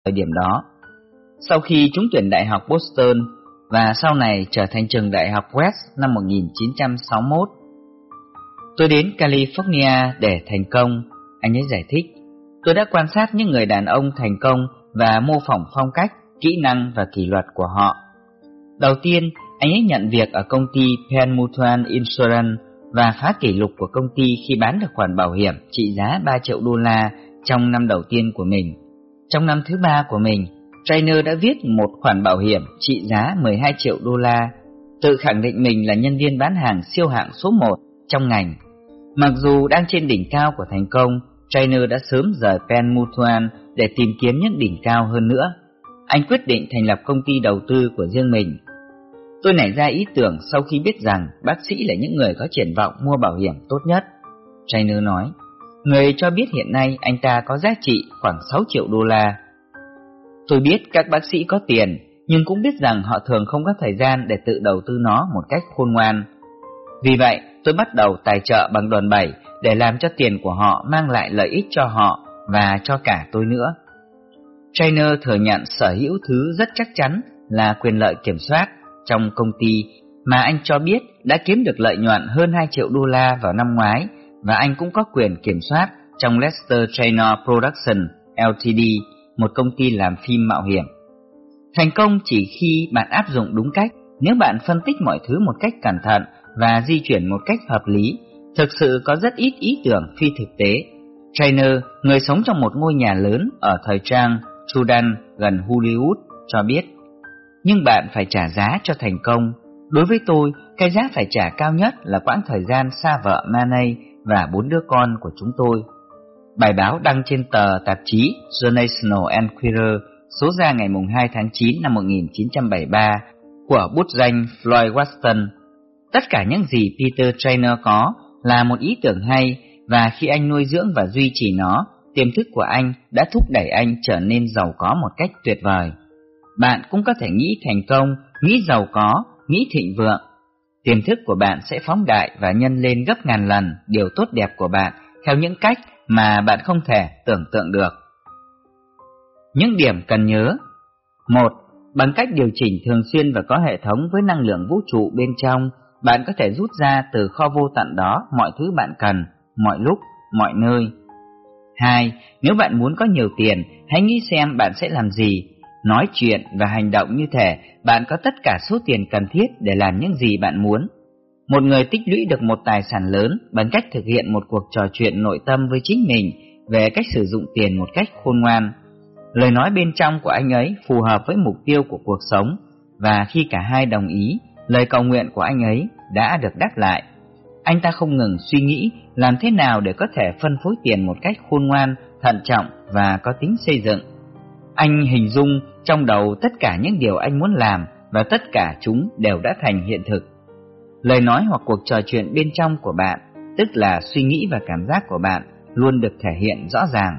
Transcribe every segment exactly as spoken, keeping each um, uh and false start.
thời điểm đó. Sau khi trúng tuyển Đại học Boston và sau này trở thành trường Đại học West năm một nghìn chín trăm sáu mươi mốt. Tôi đến California để thành công, anh ấy giải thích. Tôi đã quan sát những người đàn ông thành công và mô phỏng phong cách, kỹ năng và kỷ luật của họ. Đầu tiên, anh ấy nhận việc ở công ty Penn Mutual Insurance và phá kỷ lục của công ty khi bán được khoản bảo hiểm trị giá ba triệu đô la trong năm đầu tiên của mình. Trong năm thứ ba của mình, Trainer đã viết một khoản bảo hiểm trị giá mười hai triệu đô la, tự khẳng định mình là nhân viên bán hàng siêu hạng số một trong ngành. Mặc dù đang trên đỉnh cao của thành công, Trainer đã sớm rời Penn Mutual để tìm kiếm những đỉnh cao hơn nữa. Anh quyết định thành lập công ty đầu tư của riêng mình. Tôi nảy ra ý tưởng sau khi biết rằng bác sĩ là những người có triển vọng mua bảo hiểm tốt nhất. Trainer nói, người cho biết hiện nay anh ta có giá trị khoảng sáu triệu đô la. Tôi biết các bác sĩ có tiền, nhưng cũng biết rằng họ thường không có thời gian để tự đầu tư nó một cách khôn ngoan. Vì vậy, tôi bắt đầu tài trợ bằng đòn bẩy để làm cho tiền của họ mang lại lợi ích cho họ và cho cả tôi nữa. Trainer thừa nhận sở hữu thứ rất chắc chắn là quyền lợi kiểm soát trong công ty mà anh cho biết đã kiếm được lợi nhuận hơn hai triệu đô la vào năm ngoái, và anh cũng có quyền kiểm soát trong Lester Trainer Production lờ tê đê, một công ty làm phim mạo hiểm. Thành công chỉ khi bạn áp dụng đúng cách. Nếu bạn phân tích mọi thứ một cách cẩn thận và di chuyển một cách hợp lý, thực sự có rất ít ý tưởng phi thực tế. Trainer, người sống trong một ngôi nhà lớn ở thời trang Tudor gần Hollywood, cho biết, nhưng bạn phải trả giá cho thành công. Đối với tôi, cái giá phải trả cao nhất là quãng thời gian xa vợ Manay và bốn đứa con của chúng tôi. Bài báo đăng trên tờ tạp chí The National Enquirer số ra ngày hai tháng chín năm một nghìn chín trăm bảy mươi ba của bút danh Floyd Watson. Tất cả những gì Peter Trainer có là một ý tưởng hay, và khi anh nuôi dưỡng và duy trì nó, tiềm thức của anh đã thúc đẩy anh trở nên giàu có một cách tuyệt vời. Bạn cũng có thể nghĩ thành công, nghĩ giàu có, nghĩ thịnh vượng. Tiềm thức của bạn sẽ phóng đại và nhân lên gấp ngàn lần điều tốt đẹp của bạn theo những cách mà bạn không thể tưởng tượng được. Những điểm cần nhớ. Một. Bằng cách điều chỉnh thường xuyên và có hệ thống với năng lượng vũ trụ bên trong, bạn có thể rút ra từ kho vô tận đó mọi thứ bạn cần, mọi lúc, mọi nơi. Hai. Nếu bạn muốn có nhiều tiền, hãy nghĩ xem bạn sẽ làm gì, nói chuyện và hành động như thể bạn có tất cả số tiền cần thiết để làm những gì bạn muốn. Một người tích lũy được một tài sản lớn bằng cách thực hiện một cuộc trò chuyện nội tâm với chính mình về cách sử dụng tiền một cách khôn ngoan. Lời nói bên trong của anh ấy phù hợp với mục tiêu của cuộc sống, và khi cả hai đồng ý, lời cầu nguyện của anh ấy đã được đáp lại. Anh ta không ngừng suy nghĩ làm thế nào để có thể phân phối tiền một cách khôn ngoan, thận trọng và có tính xây dựng. Anh hình dung trong đầu tất cả những điều anh muốn làm, và tất cả chúng đều đã thành hiện thực. Lời nói hoặc cuộc trò chuyện bên trong của bạn, tức là suy nghĩ và cảm giác của bạn, luôn được thể hiện rõ ràng.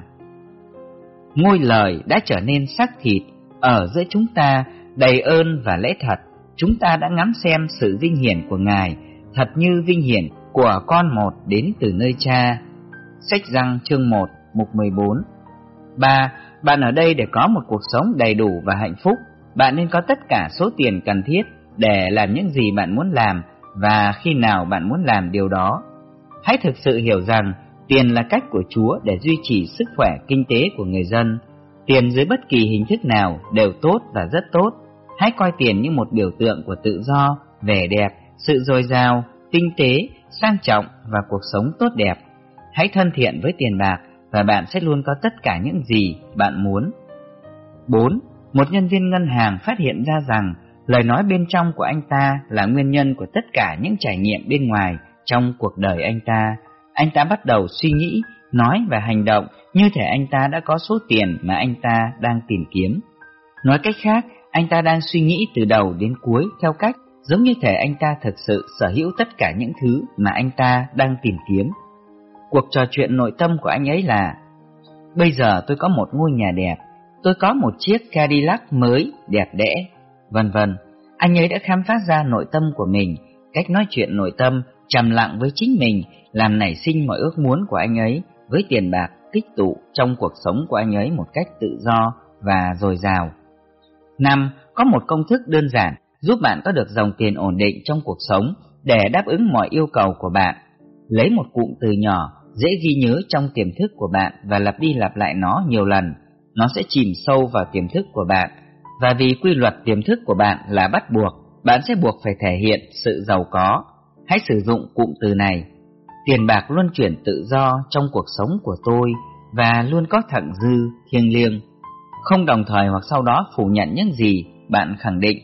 Ngôi lời đã trở nên xác thịt ở giữa chúng ta, đầy ơn và lẽ thật. Chúng ta đã ngắm xem sự vinh hiển của Ngài, thật như vinh hiển của con một đến từ nơi Cha. Sách Răng chương một, mục mười bốn. Ba. Bạn ở đây để có một cuộc sống đầy đủ và hạnh phúc. Bạn nên có tất cả số tiền cần thiết để làm những gì bạn muốn làm và khi nào bạn muốn làm điều đó. Hãy thực sự hiểu rằng tiền là cách của Chúa để duy trì sức khỏe kinh tế của người dân. Tiền dưới bất kỳ hình thức nào đều tốt và rất tốt. Hãy coi tiền như một biểu tượng của tự do, vẻ đẹp, sự dồi dào, tinh tế, sang trọng và cuộc sống tốt đẹp. Hãy thân thiện với tiền bạc và bạn sẽ luôn có tất cả những gì bạn muốn. Bốn. Một nhân viên ngân hàng phát hiện ra rằng lời nói bên trong của anh ta là nguyên nhân của tất cả những trải nghiệm bên ngoài trong cuộc đời anh ta. Anh ta bắt đầu suy nghĩ, nói và hành động như thể anh ta đã có số tiền mà anh ta đang tìm kiếm. Nói cách khác, anh ta đang suy nghĩ từ đầu đến cuối theo cách giống như thể anh ta thực sự sở hữu tất cả những thứ mà anh ta đang tìm kiếm. Cuộc trò chuyện nội tâm của anh ấy là: bây giờ tôi có một ngôi nhà đẹp, tôi có một chiếc Cadillac mới đẹp đẽ, vân vân. Anh ấy đã khám phá ra nội tâm của mình, cách nói chuyện nội tâm trầm lặng với chính mình làm nảy sinh mọi ước muốn của anh ấy với tiền bạc tích tụ trong cuộc sống của anh ấy một cách tự do và dồi dào. Năm, có một công thức đơn giản giúp bạn có được dòng tiền ổn định trong cuộc sống để đáp ứng mọi yêu cầu của bạn. Lấy một cụm từ nhỏ, dễ ghi nhớ trong tiềm thức của bạn và lặp đi lặp lại nó nhiều lần. Nó sẽ chìm sâu vào tiềm thức của bạn. Và vì quy luật tiềm thức của bạn là bắt buộc, bạn sẽ buộc phải thể hiện sự giàu có. Hãy sử dụng cụm từ này. Tiền bạc luân chuyển tự do trong cuộc sống của tôi và luôn có thặng dư, thiêng liêng. Không đồng thời hoặc sau đó phủ nhận những gì bạn khẳng định.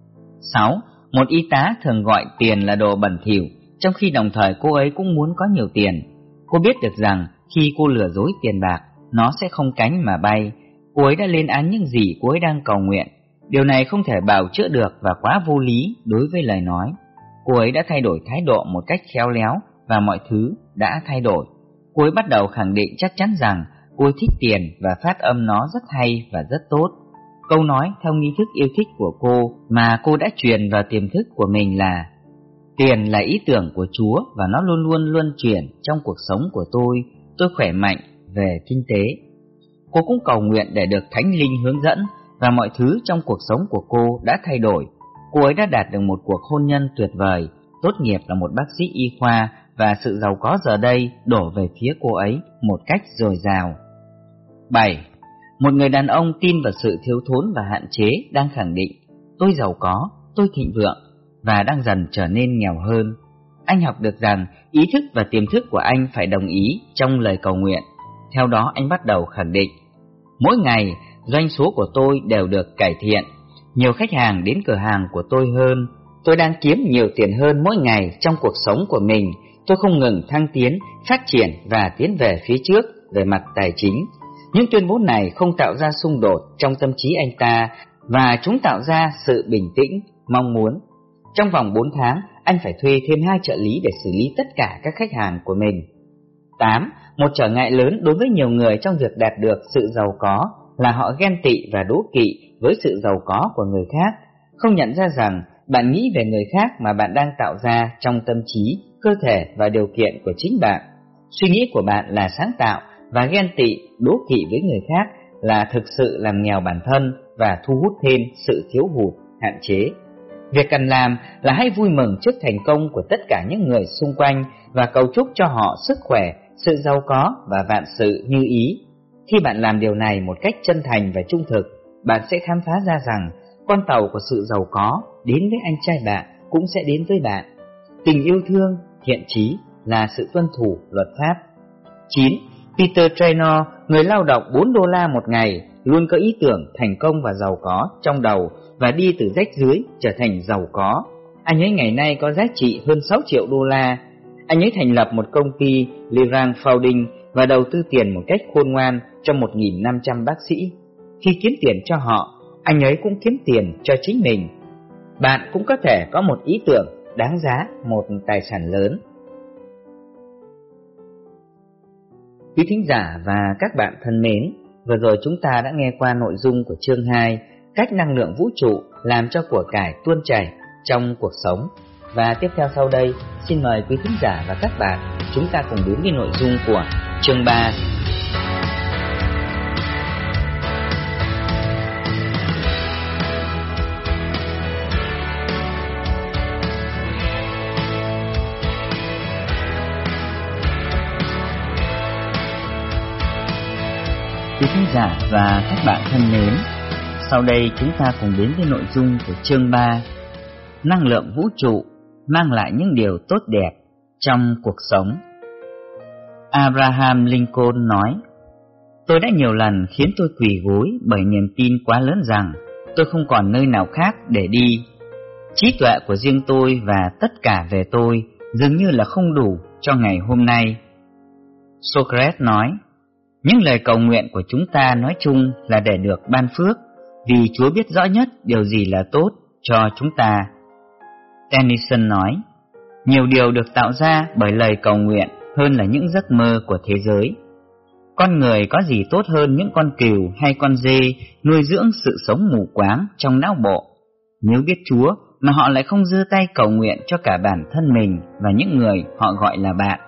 Sáu. Một y tá thường gọi tiền là đồ bẩn thỉu, trong khi đồng thời cô ấy cũng muốn có nhiều tiền. Cô biết được rằng khi cô lừa dối tiền bạc, nó sẽ không cánh mà bay. Cô ấy đã lên án những gì cô ấy đang cầu nguyện. Điều này không thể bào chữa được và quá vô lý đối với lời nói. Cô ấy đã thay đổi thái độ một cách khéo léo và mọi thứ đã thay đổi. Cô ấy bắt đầu khẳng định chắc chắn rằng cô ấy thích tiền và phát âm nó rất hay và rất tốt. Câu nói theo nghi thức yêu thích của cô mà cô đã truyền vào tiềm thức của mình là: tiền là ý tưởng của Chúa và nó luôn luôn luân chuyển trong cuộc sống của tôi. Tôi khỏe mạnh về kinh tế. Cô cũng cầu nguyện để được Thánh Linh hướng dẫn và mọi thứ trong cuộc sống của cô đã thay đổi. Cô ấy đã đạt được một cuộc hôn nhân tuyệt vời, tốt nghiệp là một bác sĩ y khoa và sự giàu có giờ đây đổ về phía cô ấy một cách dồi dào. Bảy. Một người đàn ông tin vào sự thiếu thốn và hạn chế đang khẳng định: tôi giàu có, tôi thịnh vượng và đang dần trở nên nghèo hơn. Anh học được rằng ý thức và tiềm thức của anh phải đồng ý trong lời cầu nguyện. Theo đó anh bắt đầu khẳng định: mỗi ngày doanh số của tôi đều được cải thiện, nhiều khách hàng đến cửa hàng của tôi hơn, tôi đang kiếm nhiều tiền hơn mỗi ngày trong cuộc sống của mình, tôi không ngừng thăng tiến, phát triển và tiến về phía trước về mặt tài chính. Những tuyên bố này không tạo ra xung đột trong tâm trí anh ta và chúng tạo ra sự bình tĩnh, mong muốn. Trong vòng bốn tháng, anh phải thuê thêm hai trợ lý để xử lý tất cả các khách hàng của mình. Tám. Một trở ngại lớn đối với nhiều người trong việc đạt được sự giàu có là họ ghen tị và đố kỵ với sự giàu có của người khác, không nhận ra rằng bạn nghĩ về người khác mà bạn đang tạo ra trong tâm trí, cơ thể và điều kiện của chính bạn. Suy nghĩ của bạn là sáng tạo và ghen tị, đố kỵ với người khác là thực sự làm nghèo bản thân và thu hút thêm sự thiếu hụt, hạn chế. Việc cần làm là hãy vui mừng trước thành công của tất cả những người xung quanh và cầu chúc cho họ sức khỏe, sự giàu có và vạn sự như ý. Khi bạn làm điều này một cách chân thành và trung thực, bạn sẽ khám phá ra rằng con tàu của sự giàu có đến với anh trai bạn cũng sẽ đến với bạn. Tình yêu thương, thiện chí là sự tuân thủ luật pháp. Chín. Peter Traynor, người lao động bốn đô la một ngày, luôn có ý tưởng thành công và giàu có trong đầu và đi từ rách rưới trở thành giàu có. Anh ấy ngày nay có giá trị hơn sáu triệu đô la. Anh ấy thành lập một công ty Lirang Founding và đầu tư tiền một cách khôn ngoan cho một nghìn năm trăm bác sĩ. Khi kiếm tiền cho họ, anh ấy cũng kiếm tiền cho chính mình. Bạn cũng có thể có một ý tưởng đáng giá một tài sản lớn. Quý thính giả và các bạn thân mến, vừa rồi chúng ta đã nghe qua nội dung của chương hai, cách năng lượng vũ trụ làm cho của cải tuôn chảy trong cuộc sống. Và tiếp theo sau đây, xin mời quý thính giả và các bạn chúng ta cùng đến với nội dung của chương ba. Quý khán giả và các bạn thân mến, sau đây chúng ta cùng đến với nội dung của chương ba, năng lượng vũ trụ mang lại những điều tốt đẹp trong cuộc sống. Abraham Lincoln nói: tôi đã nhiều lần khiến tôi quỳ gối bởi niềm tin quá lớn rằng tôi không còn nơi nào khác để đi. Trí tuệ của riêng tôi và tất cả về tôi dường như là không đủ cho ngày hôm nay. Socrates nói: những lời cầu nguyện của chúng ta nói chung là để được ban phước, vì Chúa biết rõ nhất điều gì là tốt cho chúng ta. Tennyson nói: nhiều điều được tạo ra bởi lời cầu nguyện hơn là những giấc mơ của thế giới. Con người có gì tốt hơn những con cừu hay con dê nuôi dưỡng sự sống mù quáng trong não bộ. Nếu biết Chúa mà họ lại không giơ tay cầu nguyện cho cả bản thân mình và những người họ gọi là bạn.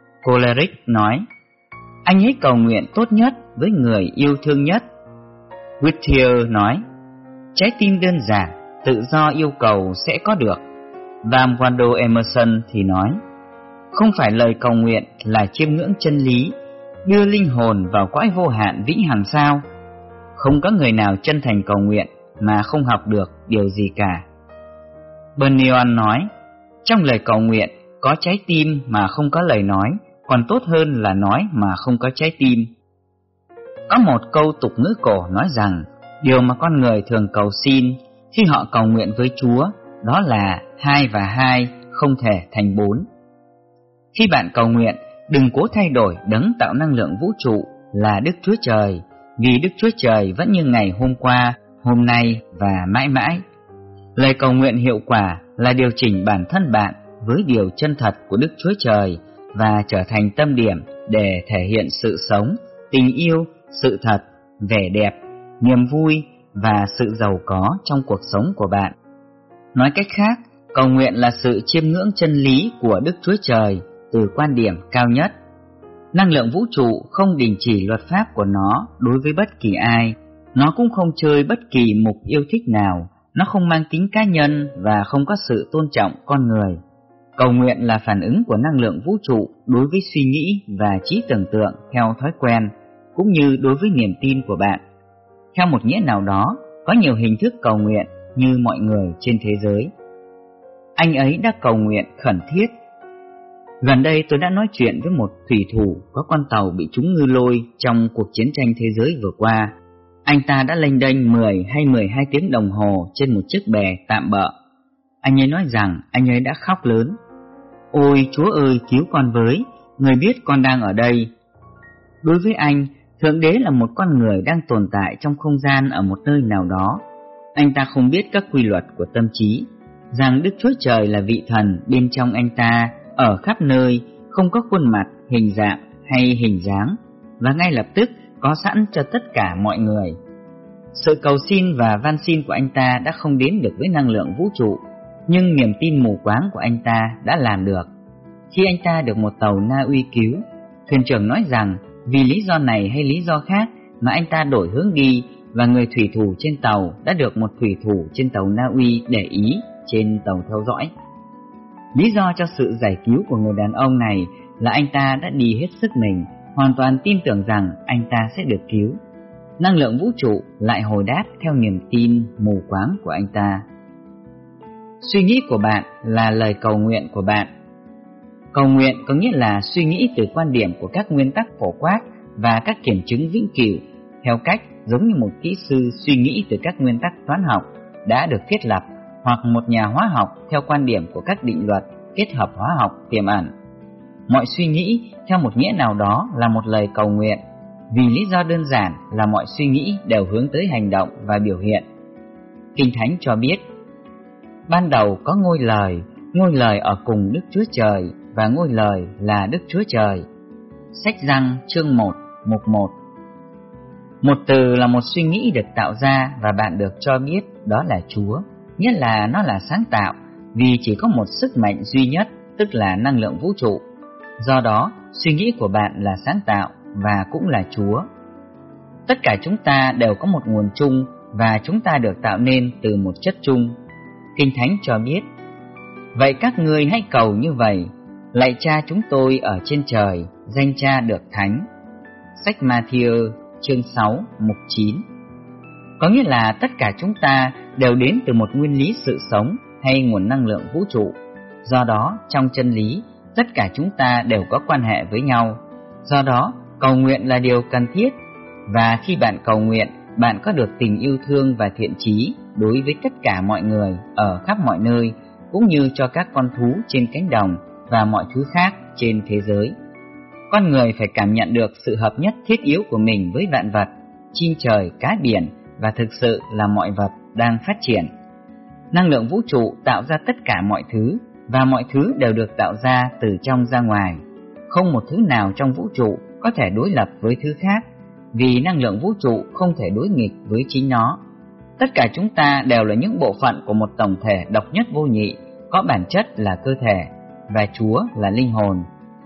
Coleridge nói: anh ấy cầu nguyện tốt nhất với người yêu thương nhất. Whittier nói, trái tim đơn giản, tự do yêu cầu sẽ có được. Và Waldo Emerson thì nói, không phải lời cầu nguyện là chiêm ngưỡng chân lý, đưa linh hồn vào cõi vô hạn vĩnh hằng sao? Không có người nào chân thành cầu nguyện mà không học được điều gì cả. Bunyan nói, trong lời cầu nguyện có trái tim mà không có lời nói, còn tốt hơn là nói mà không có trái tim. Có một câu tục ngữ cổ nói rằng, điều mà con người thường cầu xin khi họ cầu nguyện với Chúa, đó là hai và hai không thể thành bốn. Khi bạn cầu nguyện, đừng cố thay đổi đấng tạo năng lượng vũ trụ là Đức Chúa Trời, vì Đức Chúa Trời vẫn như ngày hôm qua, hôm nay và mãi mãi. Lời cầu nguyện hiệu quả là điều chỉnh bản thân bạn với điều chân thật của Đức Chúa Trời và trở thành tâm điểm để thể hiện sự sống, tình yêu, sự thật, vẻ đẹp, niềm vui và sự giàu có trong cuộc sống của bạn. Nói cách khác, cầu nguyện là sự chiêm ngưỡng chân lý của Đức Chúa Trời từ quan điểm cao nhất. Năng lượng vũ trụ không đình chỉ luật pháp của nó đối với bất kỳ ai. Nó cũng không chơi bất kỳ mục yêu thích nào. Nó không mang tính cá nhân và không có sự tôn trọng con người. Cầu nguyện là phản ứng của năng lượng vũ trụ đối với suy nghĩ và trí tưởng tượng theo thói quen, cũng như đối với niềm tin của bạn. Theo một nghĩa nào đó, có nhiều hình thức cầu nguyện như mọi người trên thế giới. Anh ấy đã cầu nguyện khẩn thiết. Gần đây tôi đã nói chuyện với một thủy thủ có con tàu bị trúng ngư lôi trong cuộc chiến tranh thế giới vừa qua. Anh ta đã lênh đênh mười hay mười hai tiếng đồng hồ trên một chiếc bè tạm bợ. Anh ấy nói rằng anh ấy đã khóc lớn. Ôi Chúa ơi, cứu con với, người biết con đang ở đây. Đối với anh, Thượng Đế là một con người đang tồn tại trong không gian ở một nơi nào đó. Anh ta không biết các quy luật của tâm trí, rằng Đức Chúa Trời là vị thần bên trong anh ta, ở khắp nơi, không có khuôn mặt, hình dạng hay hình dáng, và ngay lập tức có sẵn cho tất cả mọi người. Sự cầu xin và van xin của anh ta đã không đến được với năng lượng vũ trụ, nhưng niềm tin mù quáng của anh ta đã làm được. Khi anh ta được một tàu Na Uy cứu, thuyền trưởng nói rằng vì lý do này hay lý do khác mà anh ta đổi hướng đi, và người thủy thủ trên tàu đã được một thủy thủ trên tàu Na Uy để ý trên tàu theo dõi. Lý do cho sự giải cứu của người đàn ông này là anh ta đã đi hết sức mình, hoàn toàn tin tưởng rằng anh ta sẽ được cứu. Năng lượng vũ trụ lại hồi đáp theo niềm tin mù quáng của anh ta. Suy nghĩ của bạn là lời cầu nguyện của bạn. Cầu nguyện có nghĩa là suy nghĩ từ quan điểm của các nguyên tắc phổ quát và các kiểm chứng vĩnh cửu, theo cách giống như một kỹ sư suy nghĩ từ các nguyên tắc toán học đã được thiết lập, hoặc một nhà hóa học theo quan điểm của các định luật kết hợp hóa học tiềm ẩn. Mọi suy nghĩ theo một nghĩa nào đó là một lời cầu nguyện, vì lý do đơn giản là mọi suy nghĩ đều hướng tới hành động và biểu hiện. Kinh Thánh cho biết, ban đầu có ngôi lời, ngôi lời ở cùng Đức Chúa Trời, và ngôi lời là Đức Chúa Trời. Sách Giăng chương một, mục một. Một từ là một suy nghĩ được tạo ra và bạn được cho biết đó là Chúa, nghĩa là nó là sáng tạo, vì chỉ có một sức mạnh duy nhất, tức là năng lượng vũ trụ. Do đó, suy nghĩ của bạn là sáng tạo và cũng là Chúa. Tất cả chúng ta đều có một nguồn chung và chúng ta được tạo nên từ một chất chung. Kinh Thánh cho biết, vậy các ngươi hãy cầu như vậy: lạy Cha chúng tôi ở trên trời, danh Cha được thánh. Sách Ma-thi-ơ chương sáu, mục chín. Có nghĩa là tất cả chúng ta đều đến từ một nguyên lý sự sống hay nguồn năng lượng vũ trụ. Do đó, trong chân lý, tất cả chúng ta đều có quan hệ với nhau. Do đó, cầu nguyện là điều cần thiết. Và khi bạn cầu nguyện, bạn có được tình yêu thương và thiện chí đối với tất cả mọi người ở khắp mọi nơi, cũng như cho các con thú trên cánh đồng và mọi thứ khác trên thế giới. Con người phải cảm nhận được sự hợp nhất thiết yếu của mình với vạn vật, chim trời, cá biển, và thực sự là mọi vật đang phát triển. Năng lượng vũ trụ tạo ra tất cả mọi thứ, và mọi thứ đều được tạo ra từ trong ra ngoài. Không một thứ nào trong vũ trụ có thể đối lập với thứ khác, vì năng lượng vũ trụ không thể đối nghịch với chính nó. Tất cả chúng ta đều là những bộ phận của một tổng thể độc nhất vô nhị, có bản chất là cơ thể, và Chúa là linh hồn.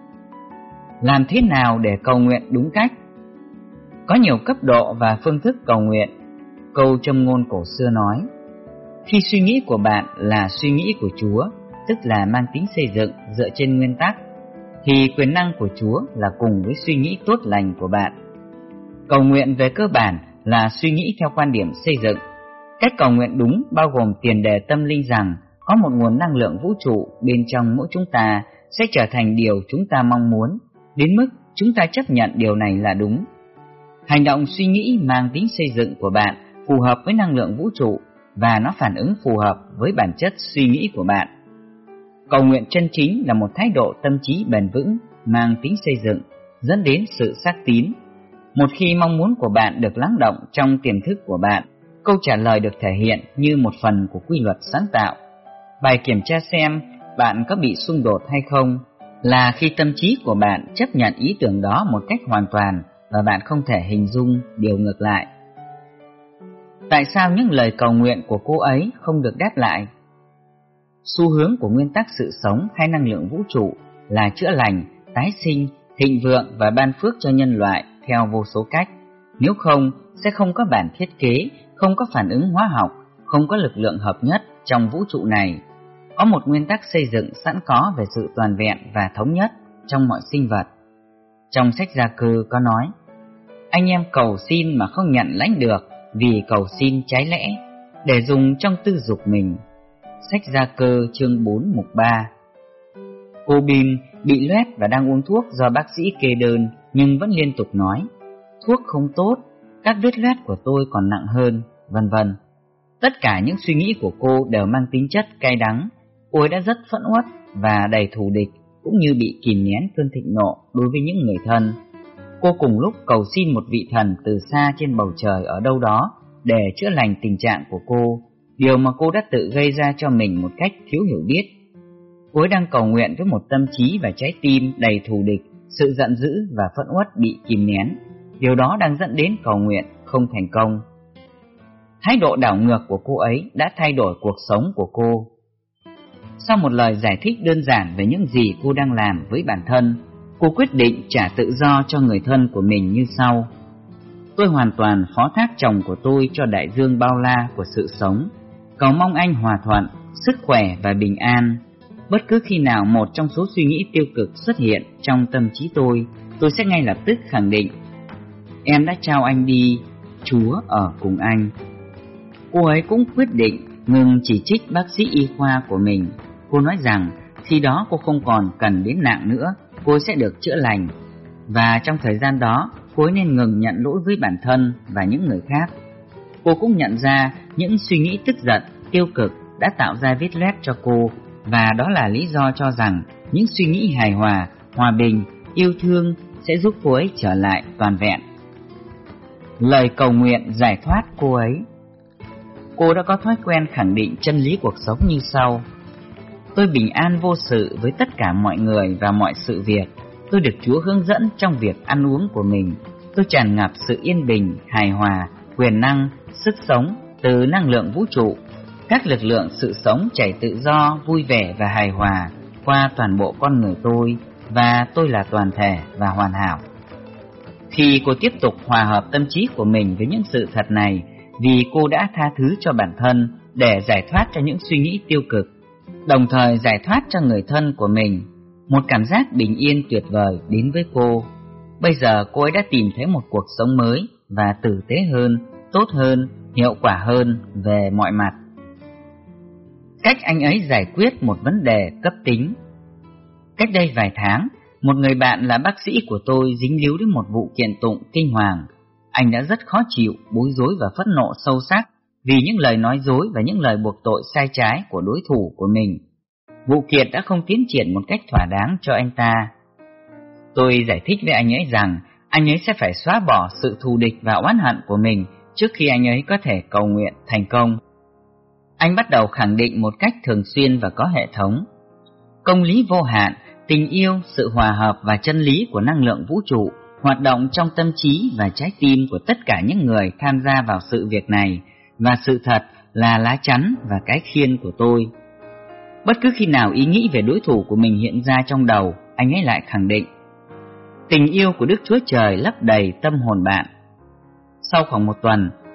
Làm thế nào để cầu nguyện đúng cách? Có nhiều cấp độ và phương thức cầu nguyện. Câu châm ngôn cổ xưa nói: khi suy nghĩ của bạn là suy nghĩ của Chúa, tức là mang tính xây dựng dựa trên nguyên tắc, thì quyền năng của Chúa là cùng với suy nghĩ tốt lành của bạn. Cầu nguyện về cơ bản là suy nghĩ theo quan điểm xây dựng. Cách cầu nguyện đúng bao gồm tiền đề tâm linh rằng có một nguồn năng lượng vũ trụ bên trong mỗi chúng ta sẽ trở thành điều chúng ta mong muốn, đến mức chúng ta chấp nhận điều này là đúng. Hành động suy nghĩ mang tính xây dựng của bạn phù hợp với năng lượng vũ trụ và nó phản ứng phù hợp với bản chất suy nghĩ của bạn. Cầu nguyện chân chính là một thái độ tâm trí bền vững, mang tính xây dựng, dẫn đến sự xác tín. Một khi mong muốn của bạn được lắng động trong tiềm thức của bạn, câu trả lời được thể hiện như một phần của quy luật sáng tạo. Bài kiểm tra xem bạn có bị xung đột hay không là khi tâm trí của bạn chấp nhận ý tưởng đó một cách hoàn toàn và bạn không thể hình dung điều ngược lại. Tại sao những lời cầu nguyện của cô ấy không được đáp lại? Xu hướng của nguyên tắc sự sống hay năng lượng vũ trụ là chữa lành, tái sinh, thịnh vượng và ban phước cho nhân loại theo vô số cách. Nếu không, sẽ không có bản thiết kế, không có phản ứng hóa học, không có lực lượng hợp nhất trong vũ trụ này. Có một nguyên tắc xây dựng sẵn có về sự toàn vẹn và thống nhất trong mọi sinh vật. Trong sách Gia Cư có nói: anh em cầu xin mà không nhận lãnh được, vì cầu xin trái lẽ, để dùng trong tư dục mình. Sách Gia Cơ chương bốn mục ba. Cô Bim bị loét và đang uống thuốc do bác sĩ kê đơn, nhưng vẫn liên tục nói: thuốc không tốt, các vết loét của tôi còn nặng hơn, vân vân. Tất cả những suy nghĩ của cô đều mang tính chất cay đắng. Cô ấy đã rất phẫn uất và đầy thù địch, cũng như bị kìm nén cơn thịnh nộ đối với những người thân. Cô cùng lúc cầu xin một vị thần từ xa trên bầu trời ở đâu đó để chữa lành tình trạng của cô, điều mà cô đã tự gây ra cho mình một cách thiếu hiểu biết. Cô ấy đang cầu nguyện với một tâm trí và trái tim đầy thù địch, sự giận dữ và phẫn uất bị kìm nén. Điều đó đang dẫn đến cầu nguyện không thành công. Thái độ đảo ngược của cô ấy đã thay đổi cuộc sống của cô. Sau một lời giải thích đơn giản về những gì cô đang làm với bản thân, cô quyết định trả tự do cho người thân của mình như sau: tôi hoàn toàn phó thác chồng của tôi cho đại dương bao la của sự sống, cầu mong anh hòa thuận, sức khỏe và bình an. Bất cứ khi nào một trong số suy nghĩ tiêu cực xuất hiện trong tâm trí tôi, tôi sẽ ngay lập tức khẳng định: em đã trao anh đi, Chúa ở cùng anh. Cô ấy cũng quyết định ngừng chỉ trích bác sĩ y khoa của mình. Cô nói rằng khi đó cô không còn cần đến nạng nữa, cô sẽ được chữa lành. Và trong thời gian đó, cô ấy nên ngừng nhận lỗi với bản thân và những người khác. Cô cũng nhận ra những suy nghĩ tức giận, tiêu cực đã tạo ra vết loét cho cô, và đó là lý do cho rằng những suy nghĩ hài hòa, hòa bình, yêu thương sẽ giúp cô ấy trở lại toàn vẹn. Lời cầu nguyện giải thoát cô ấy. Cô đã có thói quen khẳng định chân lý cuộc sống như sau: tôi bình an vô sự với tất cả mọi người và mọi sự việc. Tôi được Chúa hướng dẫn trong việc ăn uống của mình. Tôi tràn ngập sự yên bình, hài hòa, quyền năng, sức sống từ năng lượng vũ trụ. Các lực lượng sự sống chảy tự do, vui vẻ và hài hòa qua toàn bộ con người tôi, và tôi là toàn thể và hoàn hảo. Khi cô tiếp tục hòa hợp tâm trí của mình với những sự thật này, vì cô đã tha thứ cho bản thân để giải thoát cho những suy nghĩ tiêu cực, đồng thời giải thoát cho người thân của mình, một cảm giác bình yên tuyệt vời đến với cô. Bây giờ cô ấy đã tìm thấy một cuộc sống mới và tử tế hơn, tốt hơn, hiệu quả hơn về mọi mặt. Cách anh ấy giải quyết một vấn đề cấp tính. Cách đây vài tháng, một người bạn là bác sĩ của tôi dính líu đến một vụ kiện tụng kinh hoàng. Anh đã rất khó chịu, bối rối và phẫn nộ sâu sắc vì những lời nói dối và những lời buộc tội sai trái của đối thủ của mình. Vụ kiện đã không tiến triển một cách thỏa đáng cho anh ta. Tôi giải thích với anh ấy rằng anh ấy sẽ phải xóa bỏ sự thù địch và oán hận của mình trước khi anh ấy có thể cầu nguyện thành công. Anh bắt đầu khẳng định một cách thường xuyên và có hệ thống: công lý vô hạn, tình yêu, sự hòa hợp và chân lý của năng lượng vũ trụ hoạt động trong tâm trí và trái tim của tất cả những người tham gia vào sự việc này, và sự thật là lá chắn và cái khiên của tôi. Bất cứ khi nào ý nghĩ về đối thủ của mình hiện ra trong đầu, anh ấy lại khẳng định: tình yêu của Đức Chúa Trời lấp đầy tâm hồn bạn. Sau khoảng một tuần,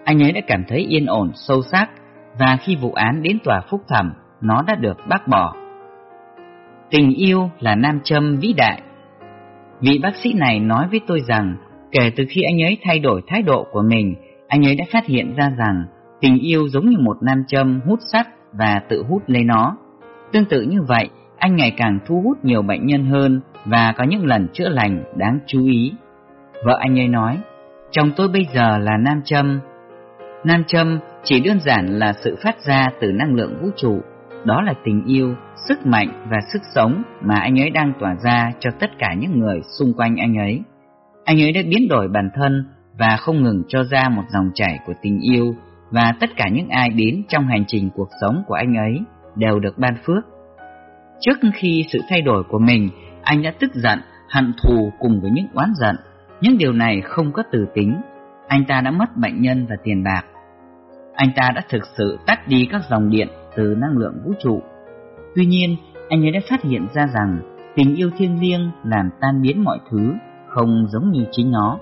Anh ấy đã cảm thấy yên ổn sâu sắc, và khi vụ án đến tòa phúc thẩm, nó đã được bác bỏ. Tình yêu là nam châm vĩ đại. Vị bác sĩ này nói với tôi rằng kể từ khi anh ấy thay đổi thái độ của mình, anh ấy đã phát hiện ra rằng tình yêu giống như một nam châm hút sắt và tự hút lấy nó. Tương tự như vậy, anh ngày càng thu hút nhiều bệnh nhân hơn và có những lần chữa lành đáng chú ý. Vợ anh ấy nói, chồng tôi bây giờ là nam châm. Nam châm chỉ đơn giản là sự phát ra từ năng lượng vũ trụ. Đó là tình yêu, sức mạnh và sức sống mà anh ấy đang tỏa ra cho tất cả những người xung quanh anh ấy. Anh ấy đã biến đổi bản thân và không ngừng cho ra một dòng chảy của tình yêu, và tất cả những ai đến trong hành trình cuộc sống của anh ấy đều được ban phước. Trước khi sự thay đổi của mình, anh đã tức giận, hận thù cùng với những oán giận. Những điều này không có từ tính. Anh ta đã mất bệnh nhân và tiền bạc. Anh ta đã thực sự tắt đi các dòng điện từ năng lượng vũ trụ. Tuy nhiên, anh ấy đã phát hiện ra rằng tình yêu thiêng liêng làm tan biến mọi thứ, không giống như chính nó.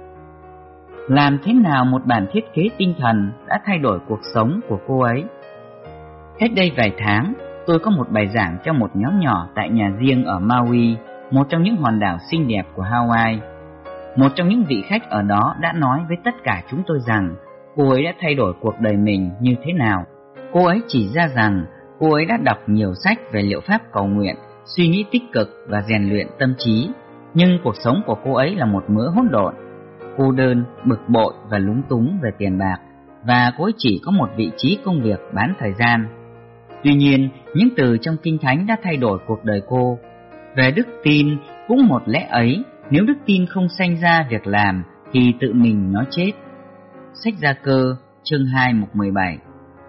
Làm thế nào một bản thiết kế tinh thần đã thay đổi cuộc sống của cô ấy? Cách đây vài tháng, tôi có một bài giảng cho một nhóm nhỏ tại nhà riêng ở Maui, một trong những hòn đảo xinh đẹp của Hawaii. Một trong những vị khách ở đó đã nói với tất cả chúng tôi rằng cô ấy đã thay đổi cuộc đời mình như thế nào. Cô ấy chỉ ra rằng cô ấy đã đọc nhiều sách về liệu pháp cầu nguyện, suy nghĩ tích cực và rèn luyện tâm trí. Nhưng cuộc sống của cô ấy là một mớ hỗn độn, cô đơn, bực bội và lúng túng về tiền bạc, và cô ấy chỉ có một vị trí công việc bán thời gian. Tuy nhiên, những từ trong Kinh Thánh đã thay đổi cuộc đời cô. Về đức tin, cũng một lẽ ấy, nếu đức tin không sanh ra việc làm thì tự mình nó chết. Sách Gia Cơ, chương hai mục mười bảy.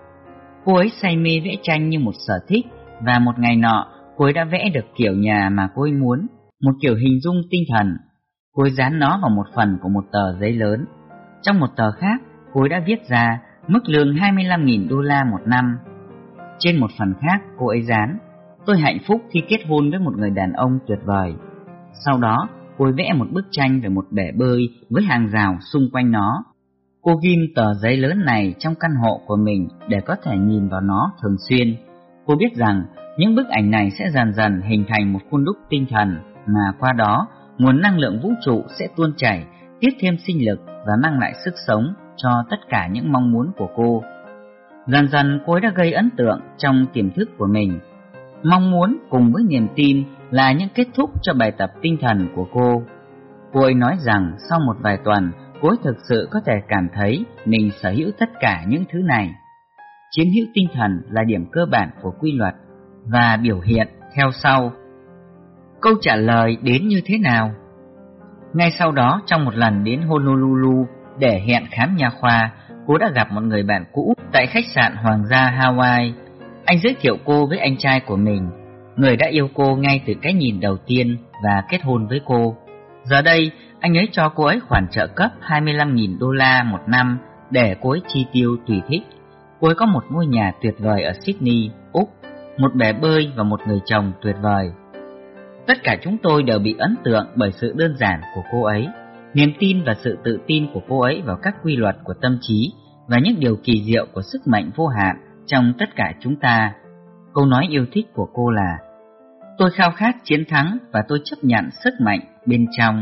Cô ấy say mê vẽ tranh như một sở thích, và một ngày nọ, cô ấy đã vẽ được kiểu nhà mà cô ấy muốn, một kiểu hình dung tinh thần. Cô ấy dán nó vào một phần của một tờ giấy lớn. Trong một tờ khác, cô ấy đã viết ra mức lương hai mươi lăm nghìn đô la một năm. Trên một phần khác, cô ấy dán: tôi hạnh phúc khi kết hôn với một người đàn ông tuyệt vời. Sau đó, cô ấy vẽ một bức tranh về một bể bơi với hàng rào xung quanh nó. Cô ghim tờ giấy lớn này trong căn hộ của mình để có thể nhìn vào nó thường xuyên. Cô biết rằng những bức ảnh này sẽ dần dần hình thành một khuôn đúc tinh thần, mà qua đó nguồn năng lượng vũ trụ sẽ tuôn chảy, tiếp thêm sinh lực và mang lại sức sống cho tất cả những mong muốn của cô. Dần dần cô ấy đã gây ấn tượng trong tiềm thức của mình. Mong muốn cùng với niềm tin là những kết thúc cho bài tập tinh thần của cô. Cô ấy nói rằng sau một vài tuần, cô ấy thực sự có thể cảm thấy mình sở hữu tất cả những thứ này. Chiếm hữu tinh thần là điểm cơ bản của quy luật, và biểu hiện theo sau. Câu trả lời đến như thế nào? Ngay sau đó, trong một lần đến Honolulu để hẹn khám nha khoa, cô đã gặp một người bạn cũ tại khách sạn Hoàng gia Hawaii. Anh giới thiệu cô với anh trai của mình, người đã yêu cô ngay từ cái nhìn đầu tiên và kết hôn với cô. Giờ đây, anh ấy cho cô ấy khoản trợ cấp hai mươi lăm nghìn đô la một năm để cô ấy chi tiêu tùy thích. Cô ấy có một ngôi nhà tuyệt vời ở Sydney, Úc, một bể bơi và một người chồng tuyệt vời. Tất cả chúng tôi đều bị ấn tượng bởi sự đơn giản của cô ấy, niềm tin và sự tự tin của cô ấy vào các quy luật của tâm trí và những điều kỳ diệu của sức mạnh vô hạn trong tất cả chúng ta. Câu nói yêu thích của cô là: tôi khao khát chiến thắng và tôi chấp nhận sức mạnh bên trong.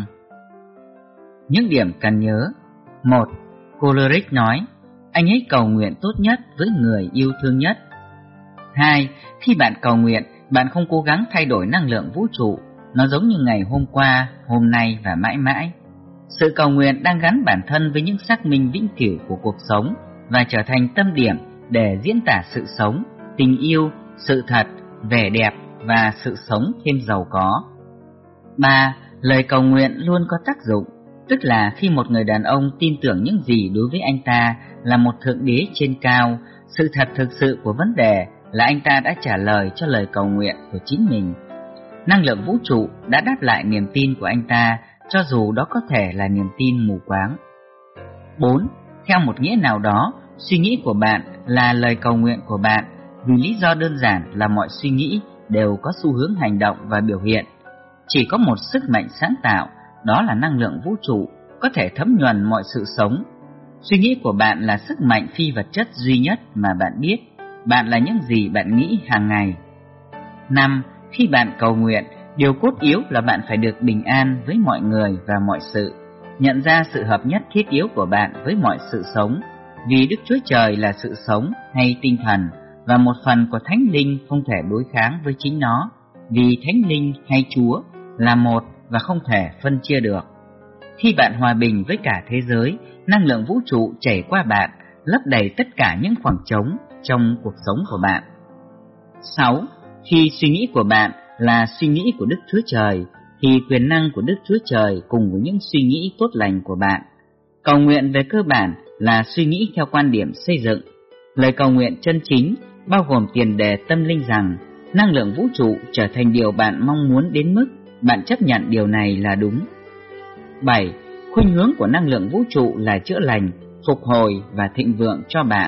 Những điểm cần nhớ. Một. Coleridge nói, anh ấy cầu nguyện tốt nhất với người yêu thương nhất. Hai. Khi bạn cầu nguyện, bạn không cố gắng thay đổi năng lượng vũ trụ. Nó giống như ngày hôm qua, hôm nay và mãi mãi. Sự cầu nguyện đang gắn bản thân với những xác minh vĩnh cửu của cuộc sống và trở thành tâm điểm để diễn tả sự sống, tình yêu, sự thật, vẻ đẹp và sự sống thêm giàu có. Ba. Lời cầu nguyện luôn có tác dụng, tức là khi một người đàn ông tin tưởng những gì đối với anh ta là một thượng đế trên cao, sự thật thực sự của vấn đề là anh ta đã trả lời cho lời cầu nguyện của chính mình. Năng lượng vũ trụ đã đáp lại niềm tin của anh ta, cho dù đó có thể là niềm tin mù quáng. Bốn. Theo một nghĩa nào đó, suy nghĩ của bạn là lời cầu nguyện của bạn, vì lý do đơn giản là mọi suy nghĩ đều có xu hướng hành động và biểu hiện. Chỉ có một sức mạnh sáng tạo, đó là năng lượng vũ trụ, có thể thấm nhuần mọi sự sống. Suy nghĩ của bạn là sức mạnh phi vật chất duy nhất mà bạn biết. Bạn là những gì bạn nghĩ hàng ngày. Năm. Khi bạn cầu nguyện, điều cốt yếu là bạn phải được bình an với mọi người và mọi sự. Nhận ra sự hợp nhất thiết yếu của bạn với mọi sự sống, vì Đức Chúa Trời là sự sống hay tinh thần, và một phần của Thánh Linh không thể đối kháng với chính nó, vì Thánh Linh hay Chúa là một và không thể phân chia được. Khi bạn hòa bình với cả thế giới, năng lượng vũ trụ chảy qua bạn, lấp đầy tất cả những khoảng trống trong cuộc sống của bạn. Sáu. Khi suy nghĩ của bạn là suy nghĩ của Đức Chúa Trời, thì quyền năng của Đức Chúa Trời cùng với những suy nghĩ tốt lành của bạn. Cầu nguyện về cơ bản là suy nghĩ theo quan điểm xây dựng. Lời cầu nguyện chân chính bao gồm tiền đề tâm linh rằng năng lượng vũ trụ trở thành điều bạn mong muốn đến mức bạn chấp nhận điều này là đúng. Bảy. Khuynh hướng của năng lượng vũ trụ là chữa lành, phục hồi và thịnh vượng cho bạn.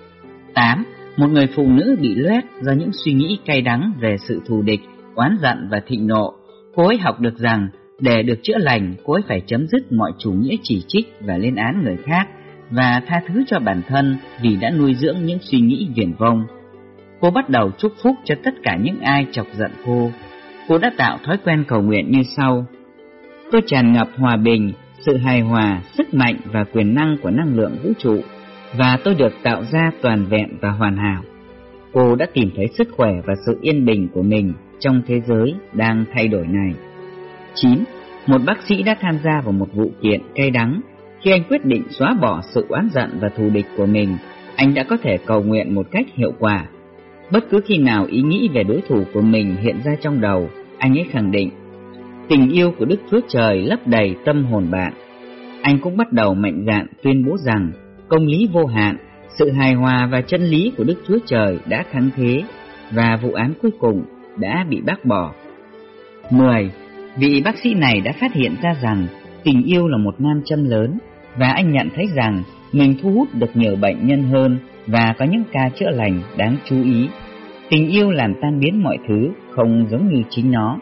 Tám. Một người phụ nữ bị loét do những suy nghĩ cay đắng về sự thù địch, oán giận và thịnh nộ. Cô ấy học được rằng để được chữa lành, cô ấy phải chấm dứt mọi chủ nghĩa chỉ trích và lên án người khác, và tha thứ cho bản thân vì đã nuôi dưỡng những suy nghĩ viển vông. Cô bắt đầu chúc phúc cho tất cả những ai chọc giận cô. Cô đã tạo thói quen cầu nguyện như sau: tôi tràn ngập hòa bình, sự hài hòa, sức mạnh và quyền năng của năng lượng vũ trụ, và tôi được tạo ra toàn vẹn và hoàn hảo. Cô đã tìm thấy sức khỏe và sự yên bình của mình trong thế giới đang thay đổi này. Chín. Một bác sĩ đã tham gia vào một vụ kiện cay đắng. Khi anh quyết định xóa bỏ sự oán giận và thù địch của mình, anh đã có thể cầu nguyện một cách hiệu quả. Bất cứ khi nào ý nghĩ về đối thủ của mình hiện ra trong đầu, anh ấy khẳng định: tình yêu của Đức Chúa Trời lấp đầy tâm hồn bạn. Anh cũng bắt đầu mạnh dạn tuyên bố rằng công lý vô hạn, sự hài hòa và chân lý của Đức Chúa Trời đã thắng thế, và vụ án cuối cùng đã bị bác bỏ. Mười. Vị bác sĩ này đã phát hiện ra rằng tình yêu là một nam châm lớn, và anh nhận thấy rằng mình thu hút được nhiều bệnh nhân hơn và có những ca chữa lành đáng chú ý. Tình yêu làm tan biến mọi thứ, không giống như chính nó.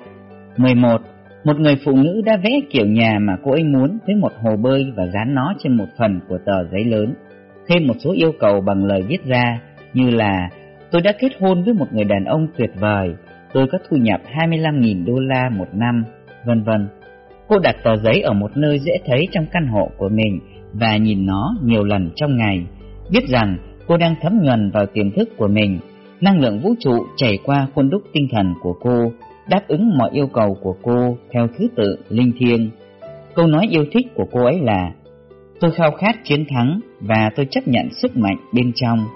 Mười một. Một người phụ nữ đã vẽ kiểu nhà mà cô ấy muốn với một hồ bơi và dán nó trên một phần của tờ giấy lớn. Thêm một số yêu cầu bằng lời viết ra như là: tôi đã kết hôn với một người đàn ông tuyệt vời, tôi có thu nhập hai mươi lăm nghìn đô la một năm, vân vân. Cô đặt tờ giấy ở một nơi dễ thấy trong căn hộ của mình và nhìn nó nhiều lần trong ngày, biết rằng cô đang thấm nhuần vào tiềm thức của mình. Năng lượng vũ trụ chảy qua khuôn đúc tinh thần của cô, đáp ứng mọi yêu cầu của cô theo thứ tự linh thiêng. Câu nói yêu thích của cô ấy là: tôi khao khát chiến thắng và tôi chấp nhận sức mạnh bên trong.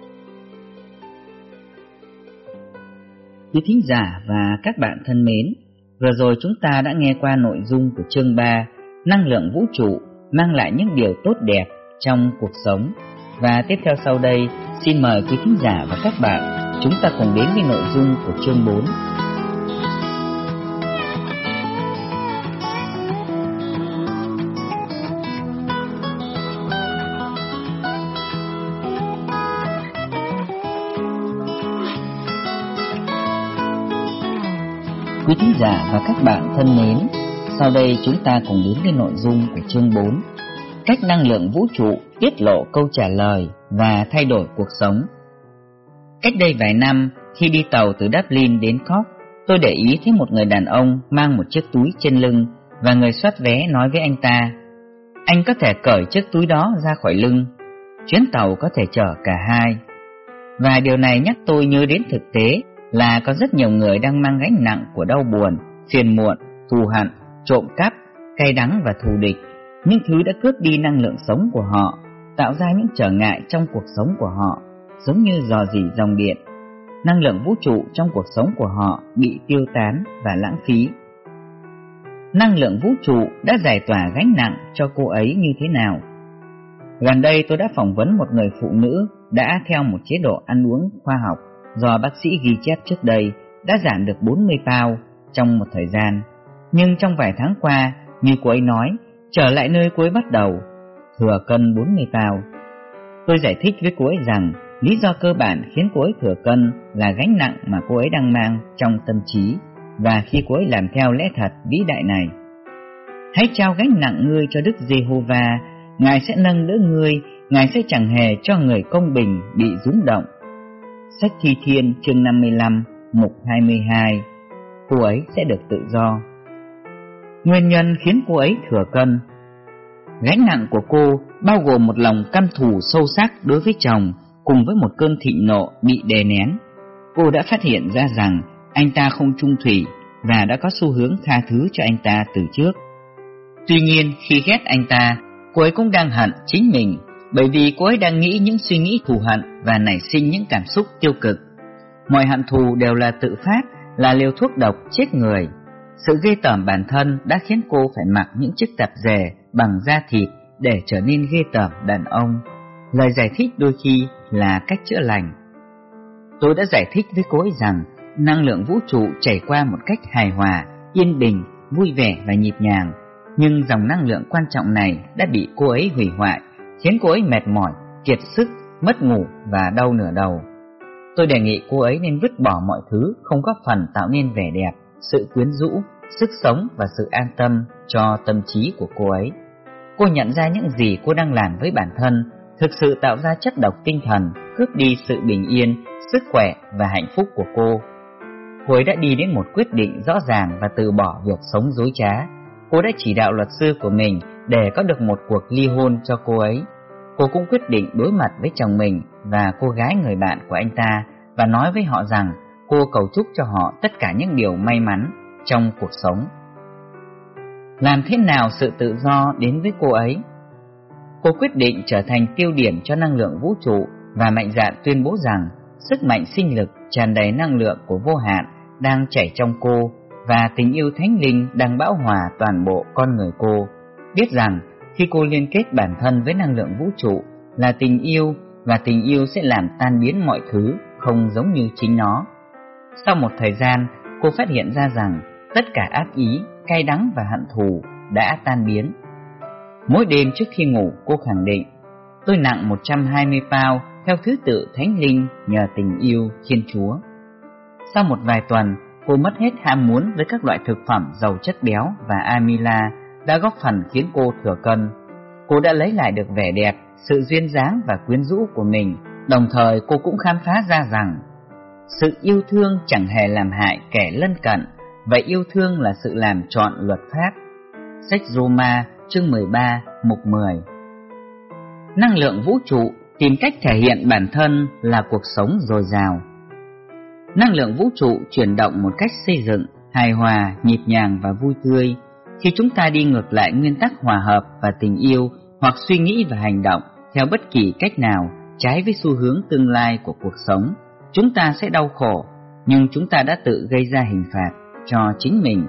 Quý thính giả và các bạn thân mến, vừa rồi chúng ta đã nghe qua nội dung của chương ba, năng lượng vũ trụ mang lại những điều tốt đẹp trong cuộc sống. Và tiếp theo sau đây, xin mời quý thính giả và các bạn chúng ta cùng đến với nội dung của chương bốn. Quý thính giả và các bạn thân mến, sau đây chúng ta cùng đến với nội dung của chương bốn, cách năng lượng vũ trụ tiết lộ câu trả lời và thay đổi cuộc sống. Cách đây vài năm, khi đi tàu từ Dublin đến Cork, tôi để ý thấy một người đàn ông mang một chiếc túi trên lưng, và người soát vé nói với anh ta: anh có thể cởi chiếc túi đó ra khỏi lưng, chuyến tàu có thể chở cả hai. Và điều này nhắc tôi nhớ đến thực tế là có rất nhiều người đang mang gánh nặng của đau buồn, phiền muộn, thù hận, trộm cắp, cay đắng và thù địch, những thứ đã cướp đi năng lượng sống của họ, tạo ra những trở ngại trong cuộc sống của họ, giống như rò rỉ dòng điện. Năng lượng vũ trụ trong cuộc sống của họ bị tiêu tán và lãng phí. Năng lượng vũ trụ đã giải tỏa gánh nặng cho cô ấy như thế nào? Gần đây tôi đã phỏng vấn một người phụ nữ đã theo một chế độ ăn uống khoa học do bác sĩ ghi chép trước đây, đã giảm được bốn mươi pound trong một thời gian. Nhưng trong vài tháng qua, như cô ấy nói, trở lại nơi cô ấy bắt đầu, thừa cân bốn mươi pound. Tôi giải thích với cô ấy rằng lý do cơ bản khiến cô ấy thừa cân là gánh nặng mà cô ấy đang mang trong tâm trí, và khi cô ấy làm theo lẽ thật vĩ đại này: hãy trao gánh nặng ngươi cho Đức Giê-hô-va, Ngài sẽ nâng đỡ ngươi, Ngài sẽ chẳng hề cho người công bình bị rúng động. Sách Thi Thiên chương năm mươi lăm, mục hai mươi hai. Cô ấy sẽ được tự do. Nguyên nhân khiến cô ấy thừa cân. Gánh nặng của cô bao gồm một lòng căm thù sâu sắc đối với chồng cùng với một cơn thịnh nộ bị đè nén. Cô đã phát hiện ra rằng anh ta không trung thủy và đã có xu hướng tha thứ cho anh ta từ trước. Tuy nhiên, khi ghét anh ta, cô ấy cũng đang hận chính mình, bởi vì cô ấy đang nghĩ những suy nghĩ thù hận và nảy sinh những cảm xúc tiêu cực. Mọi hận thù đều là tự phát, là liều thuốc độc chết người. Sự ghê tởm bản thân đã khiến cô phải mặc những chiếc tạp dề bằng da thịt để trở nên ghê tởm đàn ông. Lời giải thích đôi khi là cách chữa lành. Tôi đã giải thích với cô ấy rằng năng lượng vũ trụ chảy qua một cách hài hòa, yên bình, vui vẻ và nhịp nhàng. Nhưng dòng năng lượng quan trọng này đã bị cô ấy hủy hoại, khiến cô ấy mệt mỏi, kiệt sức, mất ngủ và đau nửa đầu. Tôi đề nghị cô ấy nên vứt bỏ mọi thứ không góp phần tạo nên vẻ đẹp, sự quyến rũ, sức sống và sự an tâm cho tâm trí của cô ấy. Cô nhận ra những gì cô đang làm với bản thân thực sự tạo ra chất độc tinh thần, cướp đi sự bình yên, sức khỏe và hạnh phúc của cô. Cô ấy đã đi đến một quyết định rõ ràng và từ bỏ việc sống dối trá. Cô đã chỉ đạo luật sư của mình để có được một cuộc ly hôn cho cô ấy. Cô cũng quyết định đối mặt với chồng mình và cô gái người bạn của anh ta và nói với họ rằng cô cầu chúc cho họ tất cả những điều may mắn trong cuộc sống. Làm thế nào sự tự do đến với cô ấy? Cô quyết định trở thành tiêu điểm cho năng lượng vũ trụ và mạnh dạn tuyên bố rằng sức mạnh sinh lực tràn đầy năng lượng của vô hạn đang chảy trong cô và tình yêu thánh linh đang bão hòa toàn bộ con người cô. Biết rằng khi cô liên kết bản thân với năng lượng vũ trụ là tình yêu, và tình yêu sẽ làm tan biến mọi thứ không giống như chính nó. Sau một thời gian, cô phát hiện ra rằng tất cả ác ý, cay đắng và hận thù đã tan biến. Mỗi đêm trước khi ngủ, cô khẳng định: tôi nặng một trăm hai mươi pound theo thứ tự thánh linh nhờ tình yêu Thiên Chúa. Sau một vài tuần, cô mất hết ham muốn với các loại thực phẩm giàu chất béo và amila đã góp phần khiến cô thừa cân. Cô đã lấy lại được vẻ đẹp, sự duyên dáng và quyến rũ của mình. Đồng thời cô cũng khám phá ra rằng sự yêu thương chẳng hề làm hại kẻ lân cận, và yêu thương là sự làm trọn luật pháp. Sách Roma chương mười ba mục mười. Năng lượng vũ trụ tìm cách thể hiện bản thân là cuộc sống dồi dào. Năng lượng vũ trụ chuyển động một cách xây dựng, hài hòa, nhịp nhàng và vui tươi. Khi chúng ta đi ngược lại nguyên tắc hòa hợp và tình yêu, hoặc suy nghĩ và hành động theo bất kỳ cách nào trái với xu hướng tương lai của cuộc sống, chúng ta sẽ đau khổ, nhưng chúng ta đã tự gây ra hình phạt cho chính mình.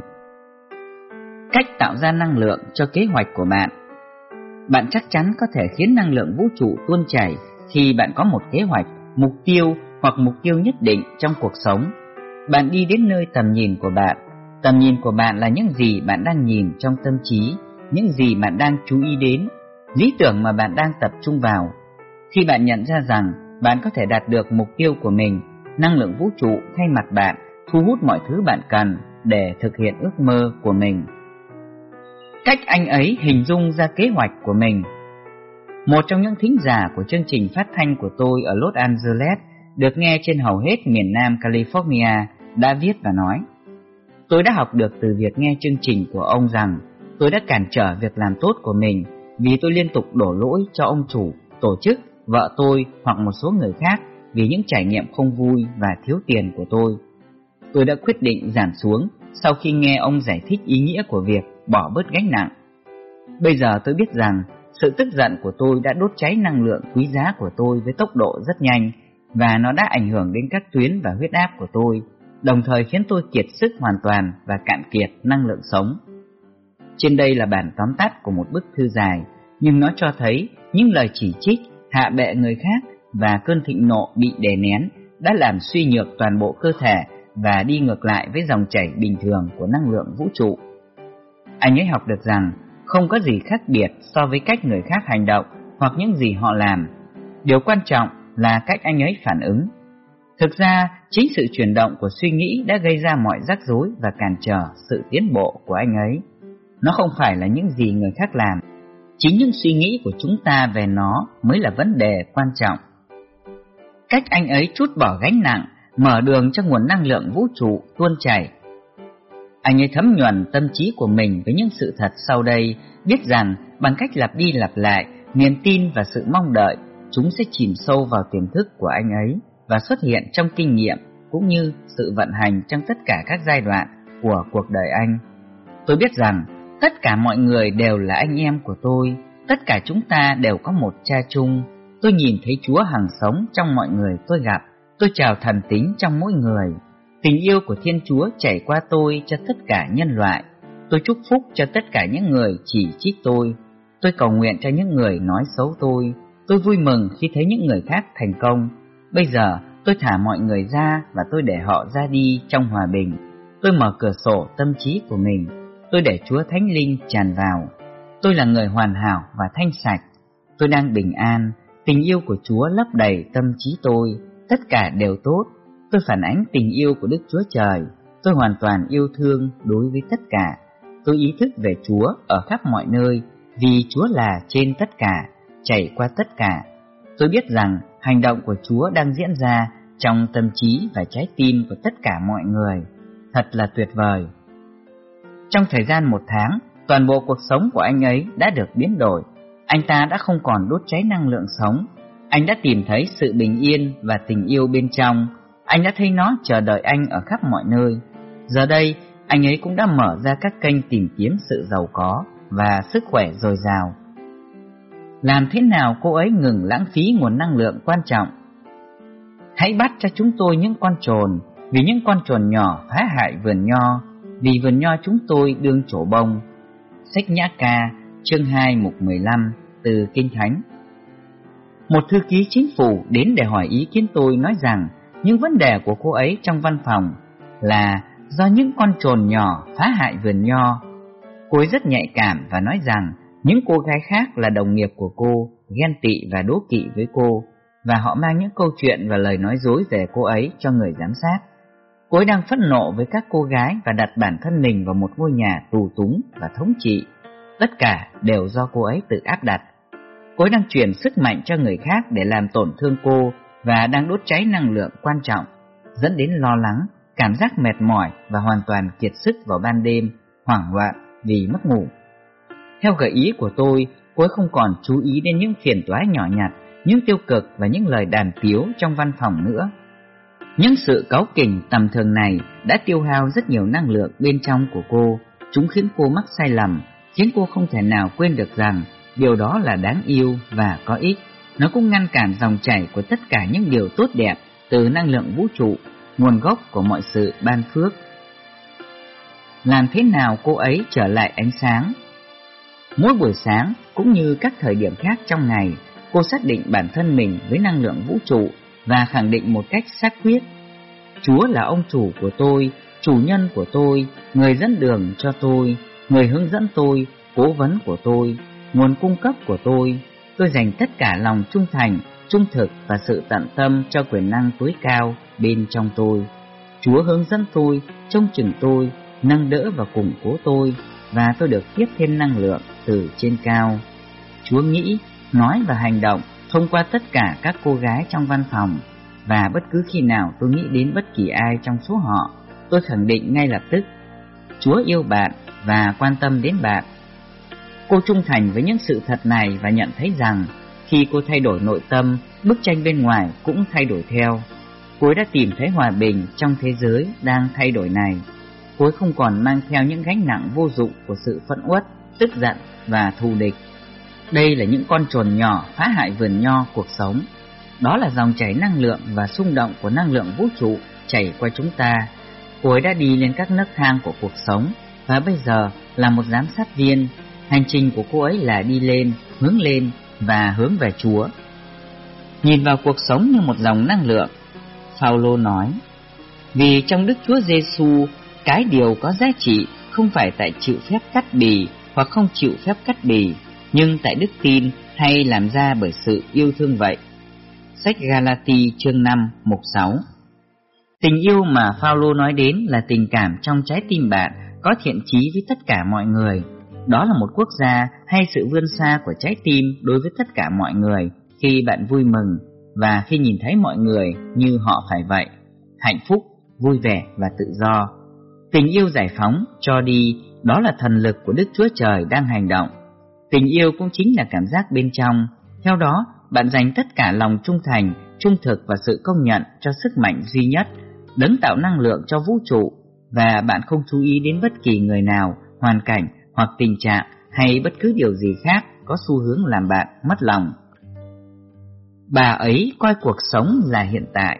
Cách tạo ra năng lượng cho kế hoạch của bạn. Bạn chắc chắn có thể khiến năng lượng vũ trụ tuôn chảy khi bạn có một kế hoạch, mục tiêu hoặc mục tiêu nhất định trong cuộc sống. Bạn đi đến nơi tầm nhìn của bạn. Tầm nhìn của bạn là những gì bạn đang nhìn trong tâm trí, những gì bạn đang chú ý đến, lý tưởng mà bạn đang tập trung vào. Khi bạn nhận ra rằng bạn có thể đạt được mục tiêu của mình, năng lượng vũ trụ thay mặt bạn thu hút mọi thứ bạn cần để thực hiện ước mơ của mình. Cách anh ấy hình dung ra kế hoạch của mình. Một trong những thính giả của chương trình phát thanh của tôi ở Los Angeles, được nghe trên hầu hết miền Nam California, đã viết và nói: tôi đã học được từ việc nghe chương trình của ông rằng tôi đã cản trở việc làm tốt của mình vì tôi liên tục đổ lỗi cho ông chủ, tổ chức, vợ tôi hoặc một số người khác vì những trải nghiệm không vui và thiếu tiền của tôi. Tôi đã quyết định giảm xuống sau khi nghe ông giải thích ý nghĩa của việc bỏ bớt gánh nặng. Bây giờ tôi biết rằng sự tức giận của tôi đã đốt cháy năng lượng quý giá của tôi với tốc độ rất nhanh, và nó đã ảnh hưởng đến các tuyến và huyết áp của tôi, đồng thời khiến tôi kiệt sức hoàn toàn và cạn kiệt năng lượng sống. Trên đây là bản tóm tắt của một bức thư dài, nhưng nó cho thấy những lời chỉ trích, hạ bệ người khác và cơn thịnh nộ bị đè nén đã làm suy nhược toàn bộ cơ thể và đi ngược lại với dòng chảy bình thường của năng lượng vũ trụ. Anh ấy học được rằng không có gì khác biệt so với cách người khác hành động hoặc những gì họ làm. Điều quan trọng là cách anh ấy phản ứng. Thực ra, chính sự chuyển động của suy nghĩ đã gây ra mọi rắc rối và cản trở sự tiến bộ của anh ấy. Nó không phải là những gì người khác làm. Chính những suy nghĩ của chúng ta về nó mới là vấn đề quan trọng. Cách anh ấy trút bỏ gánh nặng, mở đường cho nguồn năng lượng vũ trụ tuôn chảy. Anh ấy thấm nhuần tâm trí của mình với những sự thật sau đây, biết rằng bằng cách lặp đi lặp lại, niềm tin và sự mong đợi, chúng sẽ chìm sâu vào tiềm thức của anh ấy và xuất hiện trong kinh nghiệm cũng như sự vận hành trong tất cả các giai đoạn của cuộc đời anh. Tôi biết rằng tất cả mọi người đều là anh em của tôi, tất cả chúng ta đều có một cha chung. Tôi nhìn thấy Chúa hằng sống trong mọi người tôi gặp, tôi chào thần tính trong mỗi người. Tình yêu của Thiên Chúa chảy qua tôi cho tất cả nhân loại. Tôi chúc phúc cho tất cả những người chỉ trích tôi. Tôi cầu nguyện cho những người nói xấu tôi. Tôi vui mừng khi thấy những người khác thành công. Bây giờ tôi thả mọi người ra và tôi để họ ra đi trong hòa bình. Tôi mở cửa sổ tâm trí của mình. Tôi để Chúa Thánh Linh tràn vào. Tôi là người hoàn hảo và thanh sạch. Tôi đang bình an. Tình yêu của Chúa lấp đầy tâm trí tôi. Tất cả đều tốt. Tôi phản ánh tình yêu của Đức Chúa Trời. Tôi hoàn toàn yêu thương đối với tất cả. Tôi ý thức về Chúa ở khắp mọi nơi, vì Chúa là trên tất cả, chảy qua tất cả. Tôi biết rằng hành động của Chúa đang diễn ra trong tâm trí và trái tim của tất cả mọi người. Thật là tuyệt vời. Trong thời gian một tháng, toàn bộ cuộc sống của anh ấy đã được biến đổi. Anh ta đã không còn đốt cháy năng lượng sống. Anh đã tìm thấy sự bình yên và tình yêu bên trong. Anh đã thấy nó chờ đợi anh ở khắp mọi nơi. Giờ đây, anh ấy cũng đã mở ra các kênh tìm kiếm sự giàu có và sức khỏe dồi dào. Làm thế nào cô ấy ngừng lãng phí nguồn năng lượng quan trọng? Hãy bắt cho chúng tôi những con trồn, vì những con trồn nhỏ phá hại vườn nho, vì vườn nho chúng tôi đương trổ bông. Sách Nhã Ca, chương hai mục mười lăm, từ Kinh Thánh. Một thư ký chính phủ đến để hỏi ý kiến tôi, nói rằng những vấn đề của cô ấy trong văn phòng là do những con trồn nhỏ phá hại vườn nho. Cô ấy rất nhạy cảm và nói rằng những cô gái khác là đồng nghiệp của cô, ghen tị và đố kỵ với cô, và họ mang những câu chuyện và lời nói dối về cô ấy cho người giám sát. Cô ấy đang phẫn nộ với các cô gái và đặt bản thân mình vào một ngôi nhà tù túng và thống trị. Tất cả đều do cô ấy tự áp đặt. Cô ấy đang truyền sức mạnh cho người khác để làm tổn thương cô và đang đốt cháy năng lượng quan trọng, dẫn đến lo lắng, cảm giác mệt mỏi và hoàn toàn kiệt sức vào ban đêm, hoảng loạn vì mất ngủ. Theo gợi ý của tôi, cô ấy không còn chú ý đến những phiền toái nhỏ nhặt, những tiêu cực và những lời đàm tiếu trong văn phòng nữa. Những sự cáu kỉnh tầm thường này đã tiêu hao rất nhiều năng lượng bên trong của cô. Chúng khiến cô mắc sai lầm, khiến cô không thể nào quên được rằng điều đó là đáng yêu và có ích. Nó cũng ngăn cản dòng chảy của tất cả những điều tốt đẹp từ năng lượng vũ trụ, nguồn gốc của mọi sự ban phước. Làm thế nào cô ấy trở lại ánh sáng? Mỗi buổi sáng cũng như các thời điểm khác trong ngày, cô xác định bản thân mình với năng lượng vũ trụ và khẳng định một cách xác quyết: Chúa là ông chủ của tôi, chủ nhân của tôi, người dẫn đường cho tôi, người hướng dẫn tôi, cố vấn của tôi, nguồn cung cấp của tôi. Tôi dành tất cả lòng trung thành, trung thực và sự tận tâm cho quyền năng tối cao bên trong tôi. Chúa hướng dẫn tôi, trông chừng tôi, nâng đỡ và củng cố tôi, và tôi được tiếp thêm năng lượng từ trên cao. Chúa nghĩ, nói và hành động thông qua tất cả các cô gái trong văn phòng, và bất cứ khi nào tôi nghĩ đến bất kỳ ai trong số họ, tôi khẳng định ngay lập tức: Chúa yêu bạn và quan tâm đến bạn. Cô trung thành với những sự thật này và nhận thấy rằng khi cô thay đổi nội tâm, bức tranh bên ngoài cũng thay đổi theo. Cô ấy đã tìm thấy hòa bình trong thế giới đang thay đổi này. Cô ấy không còn mang theo những gánh nặng vô dụng của sự phẫn uất, tức giận và thù địch. Đây là những con trồn nhỏ phá hại vườn nho cuộc sống. Đó là dòng chảy năng lượng và xung động của năng lượng vũ trụ chảy qua chúng ta. Cô ấy đã đi lên các nấc thang của cuộc sống và bây giờ là một giám sát viên. Hành trình của cô ấy là đi lên, hướng lên và hướng về Chúa. Nhìn vào cuộc sống như một dòng năng lượng, Phaolô nói: Vì trong Đức Chúa Giêsu, cái điều có giá trị không phải tại chịu phép cắt bì hoặc không chịu phép cắt bì, nhưng tại đức tin hay làm ra bởi sự yêu thương vậy. Sách Galati chương năm mục sáu. Tình yêu mà Phaolô nói đến là tình cảm trong trái tim bạn có thiện chí với tất cả mọi người. đó là một quốc gia hay sự vươn xa của trái tim đối với tất cả mọi người khi bạn vui mừng và khi nhìn thấy mọi người như họ phải vậy, hạnh phúc, vui vẻ và tự do. Tình yêu giải phóng, cho đi, đó là thần lực của Đức Chúa Trời đang hành động. Tình yêu cũng chính là cảm giác bên trong. Theo đó, bạn dành tất cả lòng trung thành, trung thực và sự công nhận cho sức mạnh duy nhất, đấng tạo năng lượng cho vũ trụ, và bạn không chú ý đến bất kỳ người nào, hoàn cảnh hoặc tình trạng hay bất cứ điều gì khác có xu hướng làm bạn mất lòng. Bà ấy coi cuộc sống là hiện tại.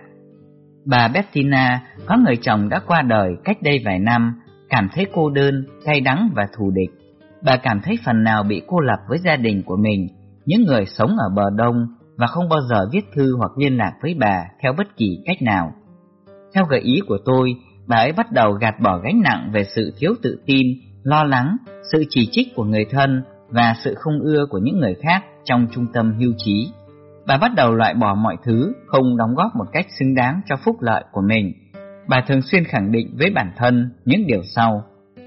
Bà Bettina có người chồng đã qua đời cách đây vài năm, cảm thấy cô đơn, cay đắng và thù địch. Bà cảm thấy phần nào bị cô lập với gia đình của mình, những người sống ở bờ đông, và không bao giờ viết thư hoặc liên lạc với bà theo bất kỳ cách nào. Theo gợi ý của tôi, bà ấy bắt đầu gạt bỏ gánh nặng về sự thiếu tự tin, lo lắng, sự chỉ trích của người thân và sự không ưa của những người khác trong trung tâm hưu trí. Bà bắt đầu loại bỏ mọi thứ không đóng góp một cách xứng đáng cho phúc lợi của mình. Bà thường xuyên khẳng định với bản thân những điều sau: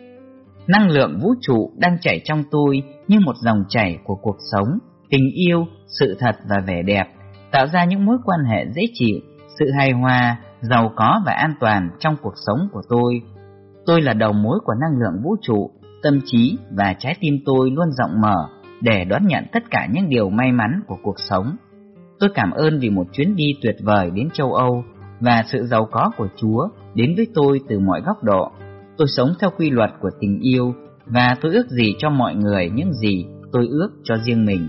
năng lượng vũ trụ đang chảy trong tôi như một dòng chảy của cuộc sống, tình yêu, sự thật và vẻ đẹp, tạo ra những mối quan hệ dễ chịu, sự hài hòa, giàu có và an toàn trong cuộc sống của tôi. Tôi là đầu mối của năng lượng vũ trụ, tâm trí và trái tim tôi luôn rộng mở để đón nhận tất cả những điều may mắn của cuộc sống. Tôi cảm ơn vì một chuyến đi tuyệt vời đến châu Âu và sự giàu có của Chúa đến với tôi từ mọi góc độ. Tôi sống theo quy luật của tình yêu và tôi ước gì cho mọi người những gì tôi ước cho riêng mình.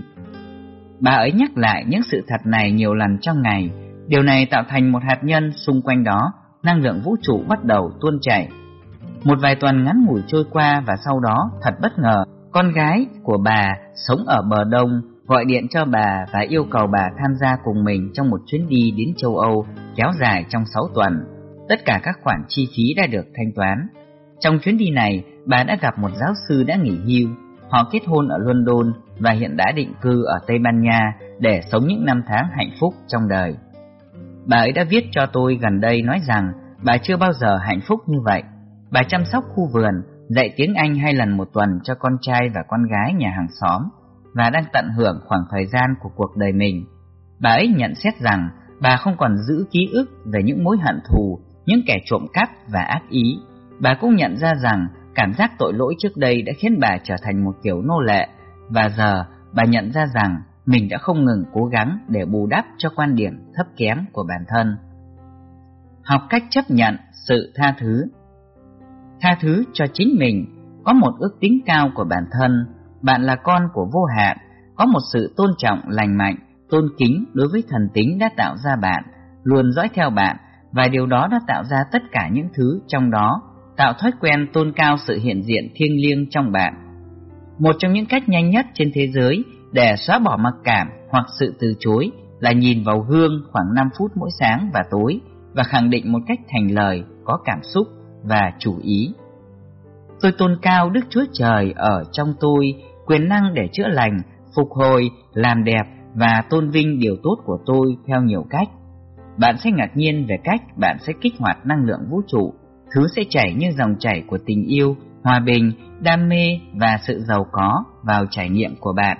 Bà ấy nhắc lại những sự thật này nhiều lần trong ngày. Điều này tạo thành một hạt nhân xung quanh đó, năng lượng vũ trụ bắt đầu tuôn chảy. Một vài tuần ngắn ngủi trôi qua và sau đó, thật bất ngờ, con gái của bà sống ở bờ đông gọi điện cho bà và yêu cầu bà tham gia cùng mình trong một chuyến đi đến châu Âu kéo dài trong sáu tuần. Tất cả các khoản chi phí đã được thanh toán. Trong chuyến đi này, bà đã gặp một giáo sư đã nghỉ hưu. Họ kết hôn ở London và hiện đã định cư ở Tây Ban Nha để sống những năm tháng hạnh phúc trong đời. Bà ấy đã viết cho tôi gần đây nói rằng bà chưa bao giờ hạnh phúc như vậy. Bà chăm sóc khu vườn, dạy tiếng Anh hai lần một tuần cho con trai và con gái nhà hàng xóm và đang tận hưởng khoảng thời gian của cuộc đời mình. Bà ấy nhận xét rằng bà không còn giữ ký ức về những mối hận thù, những kẻ trộm cắp và ác ý. Bà cũng nhận ra rằng cảm giác tội lỗi trước đây đã khiến bà trở thành một kiểu nô lệ, và giờ bà nhận ra rằng mình đã không ngừng cố gắng để bù đắp cho quan điểm thấp kém của bản thân. Học cách chấp nhận sự tha thứ. Tha thứ cho chính mình, có một ước tính cao của bản thân. Bạn là con của vô hạn, có một sự tôn trọng lành mạnh, tôn kính đối với thần tính đã tạo ra bạn, luôn dõi theo bạn, và điều đó đã tạo ra tất cả những thứ trong đó, tạo thói quen tôn cao sự hiện diện thiêng liêng trong bạn. Một trong những cách nhanh nhất trên thế giới để xóa bỏ mặc cảm hoặc sự từ chối là nhìn vào gương khoảng năm phút mỗi sáng và tối và khẳng định một cách thành lời, có cảm xúc và chủ ý: tôi tôn cao Đức Chúa Trời ở trong tôi, quyền năng để chữa lành, phục hồi, làm đẹp và tôn vinh điều tốt của tôi theo nhiều cách. Bạn sẽ ngạc nhiên về cách bạn sẽ kích hoạt năng lượng vũ trụ. Thứ sẽ chảy như dòng chảy của tình yêu, hòa bình, đam mê và sự giàu có vào trải nghiệm của bạn.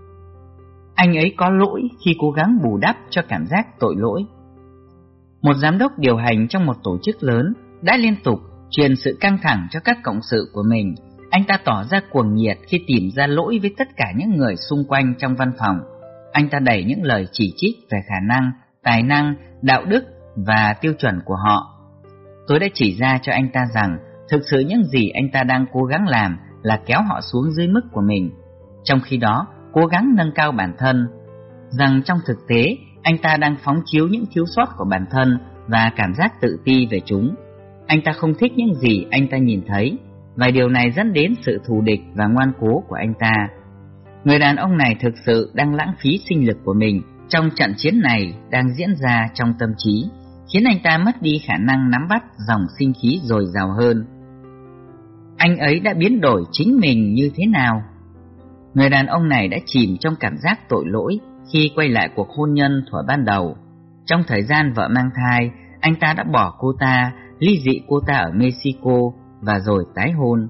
Anh ấy có lỗi khi cố gắng bù đắp cho cảm giác tội lỗi. Một giám đốc điều hành trong một tổ chức lớn đã liên tục truyền sự căng thẳng cho các cộng sự của mình. Anh ta tỏ ra cuồng nhiệt khi tìm ra lỗi với tất cả những người xung quanh trong văn phòng. Anh ta đẩy những lời chỉ trích về khả năng, tài năng, đạo đức và tiêu chuẩn của họ. Tôi đã chỉ ra cho anh ta rằng thực sự những gì anh ta đang cố gắng làm là kéo họ xuống dưới mức của mình, trong khi đó cố gắng nâng cao bản thân. Rằng trong thực tế anh ta đang phóng chiếu những thiếu sót của bản thân và cảm giác tự ti về chúng. Anh ta không thích những gì anh ta nhìn thấy, và điều này dẫn đến sự thù địch và ngoan cố của anh ta. Người đàn ông này thực sự đang lãng phí sinh lực của mình trong trận chiến này đang diễn ra trong tâm trí, khiến anh ta mất đi khả năng nắm bắt dòng sinh khí dồi dào hơn. Anh ấy đã biến đổi chính mình như thế nào? Người đàn ông này đã chìm trong cảm giác tội lỗi khi quay lại cuộc hôn nhân thuở ban đầu. Trong thời gian vợ mang thai, anh ta đã bỏ cô ta, ly dị cô ta ở Mexico và rồi tái hôn.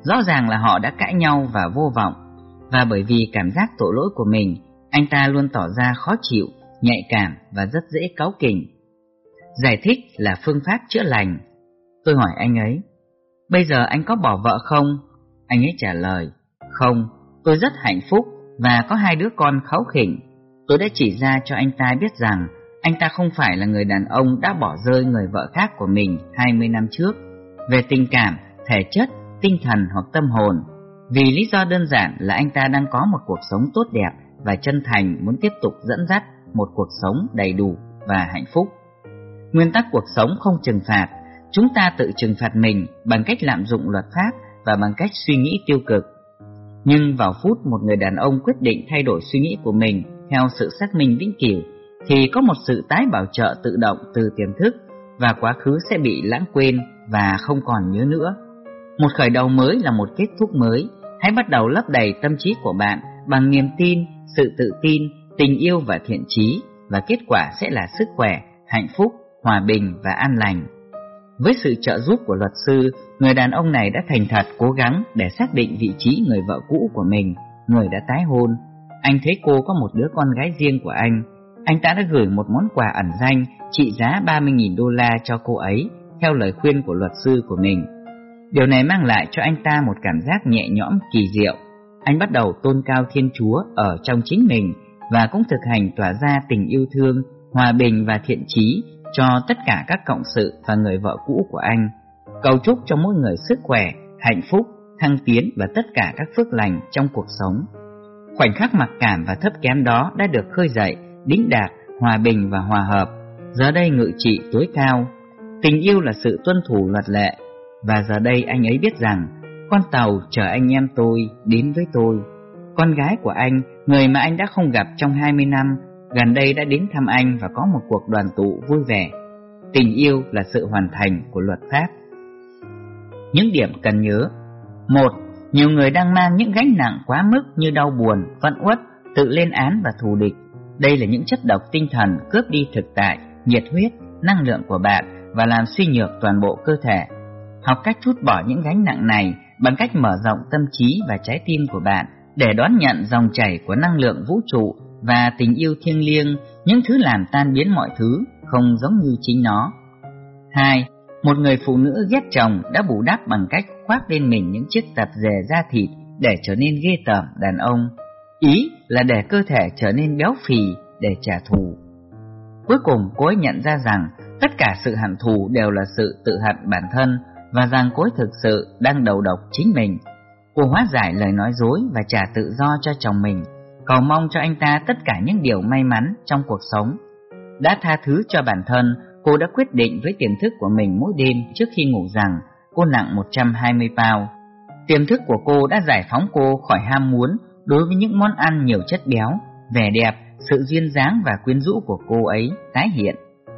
Rõ ràng là họ đã cãi nhau và vô vọng, và bởi vì cảm giác tội lỗi của mình, anh ta luôn tỏ ra khó chịu, nhạy cảm và rất dễ cáu kỉnh. Giải thích là phương pháp chữa lành. Tôi hỏi anh ấy, bây giờ anh có bỏ vợ không? Anh ấy trả lời, không, tôi rất hạnh phúc và có hai đứa con kháu khỉnh. Tôi đã chỉ ra cho anh ta biết rằng anh ta không phải là người đàn ông đã bỏ rơi người vợ khác của mình hai mươi năm trước, về tình cảm, thể chất, tinh thần hoặc tâm hồn, vì lý do đơn giản là anh ta đang có một cuộc sống tốt đẹp và chân thành muốn tiếp tục dẫn dắt một cuộc sống đầy đủ và hạnh phúc. Nguyên tắc cuộc sống không trừng phạt. Chúng ta tự trừng phạt mình bằng cách lạm dụng luật pháp và bằng cách suy nghĩ tiêu cực. Nhưng vào phút một người đàn ông quyết định thay đổi suy nghĩ của mình theo sự xác minh vĩnh cửu, thì có một sự tái bảo trợ tự động từ tiềm thức, và quá khứ sẽ bị lãng quên và không còn nhớ nữa. Một khởi đầu mới là một kết thúc mới. Hãy bắt đầu lấp đầy tâm trí của bạn bằng niềm tin, sự tự tin, tình yêu và thiện chí, và kết quả sẽ là sức khỏe, hạnh phúc, hòa bình và an lành. Với sự trợ giúp của luật sư, người đàn ông này đã thành thật cố gắng để xác định vị trí người vợ cũ của mình, người đã tái hôn. Anh thấy cô có một đứa con gái riêng của anh. Anh ta đã gửi một món quà ẩn danh trị giá ba mươi nghìn đô la cho cô ấy, theo lời khuyên của luật sư của mình. Điều này mang lại cho anh ta một cảm giác nhẹ nhõm kỳ diệu. Anh bắt đầu tôn cao Thiên Chúa ở trong chính mình và cũng thực hành tỏa ra tình yêu thương, hòa bình và thiện chí cho tất cả các cộng sự và người vợ cũ của anh. Cầu chúc cho mỗi người sức khỏe, hạnh phúc, thăng tiến và tất cả các phước lành trong cuộc sống. Khoảnh khắc mặc cảm và thấp kém đó đã được khơi dậy, đĩnh đạc, hòa bình và hòa hợp. Giờ đây ngự trị tối cao. Tình yêu là sự tuân thủ luật lệ. Và giờ đây anh ấy biết rằng con tàu chở anh em tôi đến với tôi. Con gái của anh, người mà anh đã không gặp trong hai mươi năm, gần đây đã đến thăm anh và có một cuộc đoàn tụ vui vẻ. Tình yêu là sự hoàn thành của luật pháp. Những điểm cần nhớ. Một. Nhiều người đang mang những gánh nặng quá mức như đau buồn, phẫn uất, tự lên án và thù địch. Đây là những chất độc tinh thần cướp đi thực tại, nhiệt huyết, năng lượng của bạn và làm suy nhược toàn bộ cơ thể. Học cách trút bỏ những gánh nặng này bằng cách mở rộng tâm trí và trái tim của bạn để đón nhận dòng chảy của năng lượng vũ trụ và tình yêu thiêng liêng, những thứ làm tan biến mọi thứ, không giống như chính nó. Hai. Một người phụ nữ ghét chồng đã bù đắp bằng cách khoác lên mình những chiếc tạp dề da thịt để trở nên ghê tởm đàn ông. Ý là để cơ thể trở nên béo phì để trả thù. Cuối cùng cô ấy nhận ra rằng tất cả sự hận thù đều là sự tự hận bản thân, và rằng cô ấy thực sự đang đầu độc chính mình. Cô hóa giải lời nói dối và trả tự do cho chồng mình, cầu mong cho anh ta tất cả những điều may mắn trong cuộc sống. Đã tha thứ cho bản thân, cô đã quyết định với tiềm thức của mình mỗi đêm trước khi ngủ rằng cô nặng một trăm hai mươi pound. Tiềm thức của cô đã giải phóng cô khỏi ham muốn đối với những món ăn nhiều chất béo, vẻ đẹp, sự duyên dáng và quyến rũ của cô ấy tái hiện.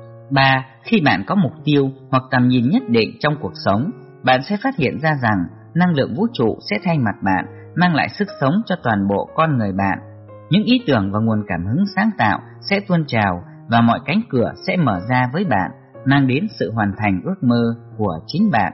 Ba. Khi bạn có mục tiêu hoặc tầm nhìn nhất định trong cuộc sống, bạn sẽ phát hiện ra rằng năng lượng vũ trụ sẽ thay mặt bạn, mang lại sức sống cho toàn bộ con người bạn. Những ý tưởng và nguồn cảm hứng sáng tạo sẽ tuôn trào và mọi cánh cửa sẽ mở ra với bạn, mang đến sự hoàn thành ước mơ của chính bạn.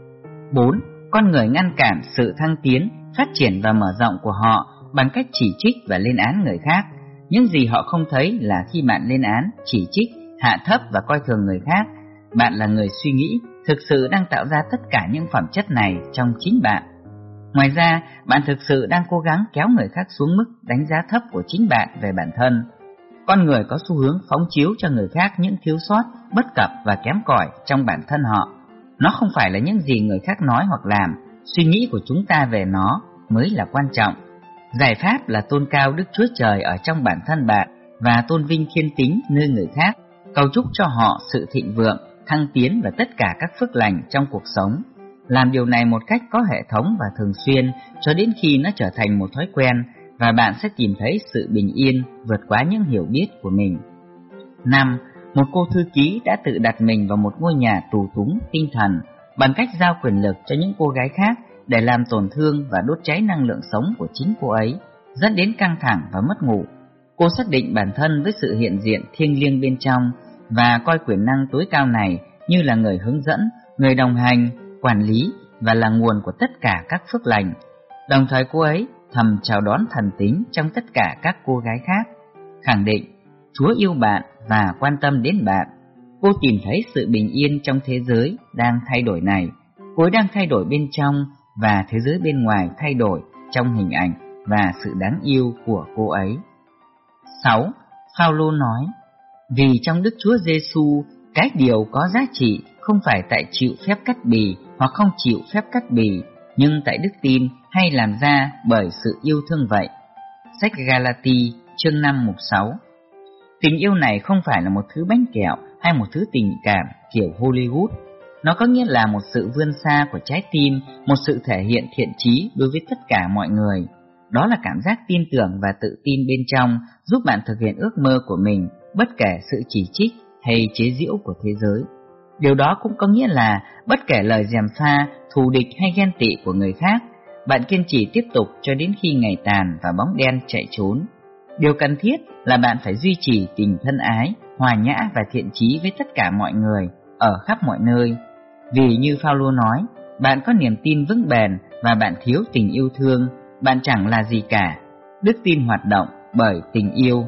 Bốn. Con người ngăn cản sự thăng tiến, phát triển và mở rộng của họ bằng cách chỉ trích và lên án người khác. Những gì họ không thấy là khi bạn lên án, chỉ trích, hạ thấp và coi thường người khác, bạn là người suy nghĩ thực sự đang tạo ra tất cả những phẩm chất này trong chính bạn. Ngoài ra, bạn thực sự đang cố gắng kéo người khác xuống mức đánh giá thấp của chính bạn về bản thân. Con người có xu hướng phóng chiếu cho người khác những thiếu sót, bất cập và kém cỏi trong bản thân họ. Nó không phải là những gì người khác nói hoặc làm, suy nghĩ của chúng ta về nó mới là quan trọng. Giải pháp là tôn cao Đức Chúa Trời ở trong bản thân bạn và tôn vinh thiên tính nơi người khác, cầu chúc cho họ sự thịnh vượng, thăng tiến và tất cả các phước lành trong cuộc sống. Làm điều này một cách có hệ thống và thường xuyên cho đến khi nó trở thành một thói quen, và bạn sẽ tìm thấy sự bình yên vượt quá những hiểu biết của mình. Năm. Một cô thư ký đã tự đặt mình vào một ngôi nhà tù túng tinh thần bằng cách giao quyền lực cho những cô gái khác để làm tổn thương và đốt cháy năng lượng sống của chính cô ấy, dẫn đến căng thẳng và mất ngủ. Cô xác định bản thân với sự hiện diện thiêng liêng bên trong và coi quyền năng tối cao này như là người hướng dẫn, người đồng hành, quản lý và là nguồn của tất cả các phước lành. Đồng thời cô ấy thầm chào đón thần tính trong tất cả các cô gái khác, khẳng định Chúa yêu bạn và quan tâm đến bạn. Cô tìm thấy sự bình yên trong thế giới đang thay đổi này. Cô ấy đang thay đổi bên trong và thế giới bên ngoài thay đổi trong hình ảnh và sự đáng yêu của cô ấy. sáu. Phao-lô nói: vì trong Đức Chúa Giêsu, cái điều có giá trị không phải tại chịu phép cắt bì hoặc không chịu phép cắt bì, nhưng tại đức tin hay làm ra bởi sự yêu thương vậy. Sách Galati chương năm mục sáu. Tình yêu này không phải là một thứ bánh kẹo hay một thứ tình cảm kiểu Hollywood. Nó có nghĩa là một sự vươn xa của trái tim, một sự thể hiện thiện chí đối với tất cả mọi người. Đó là cảm giác tin tưởng và tự tin bên trong, giúp bạn thực hiện ước mơ của mình, bất kể sự chỉ trích hay chế giễu của thế giới. Điều đó cũng có nghĩa là bất kể lời gièm pha, thù địch hay ghen tị của người khác, bạn kiên trì tiếp tục cho đến khi ngày tàn và bóng đen chạy trốn. Điều cần thiết là bạn phải duy trì tình thân ái, hòa nhã và thiện chí với tất cả mọi người, ở khắp mọi nơi. Vì như Phao-lô nói, bạn có niềm tin vững bền và bạn thiếu tình yêu thương, bạn chẳng là gì cả. Đức tin hoạt động bởi tình yêu.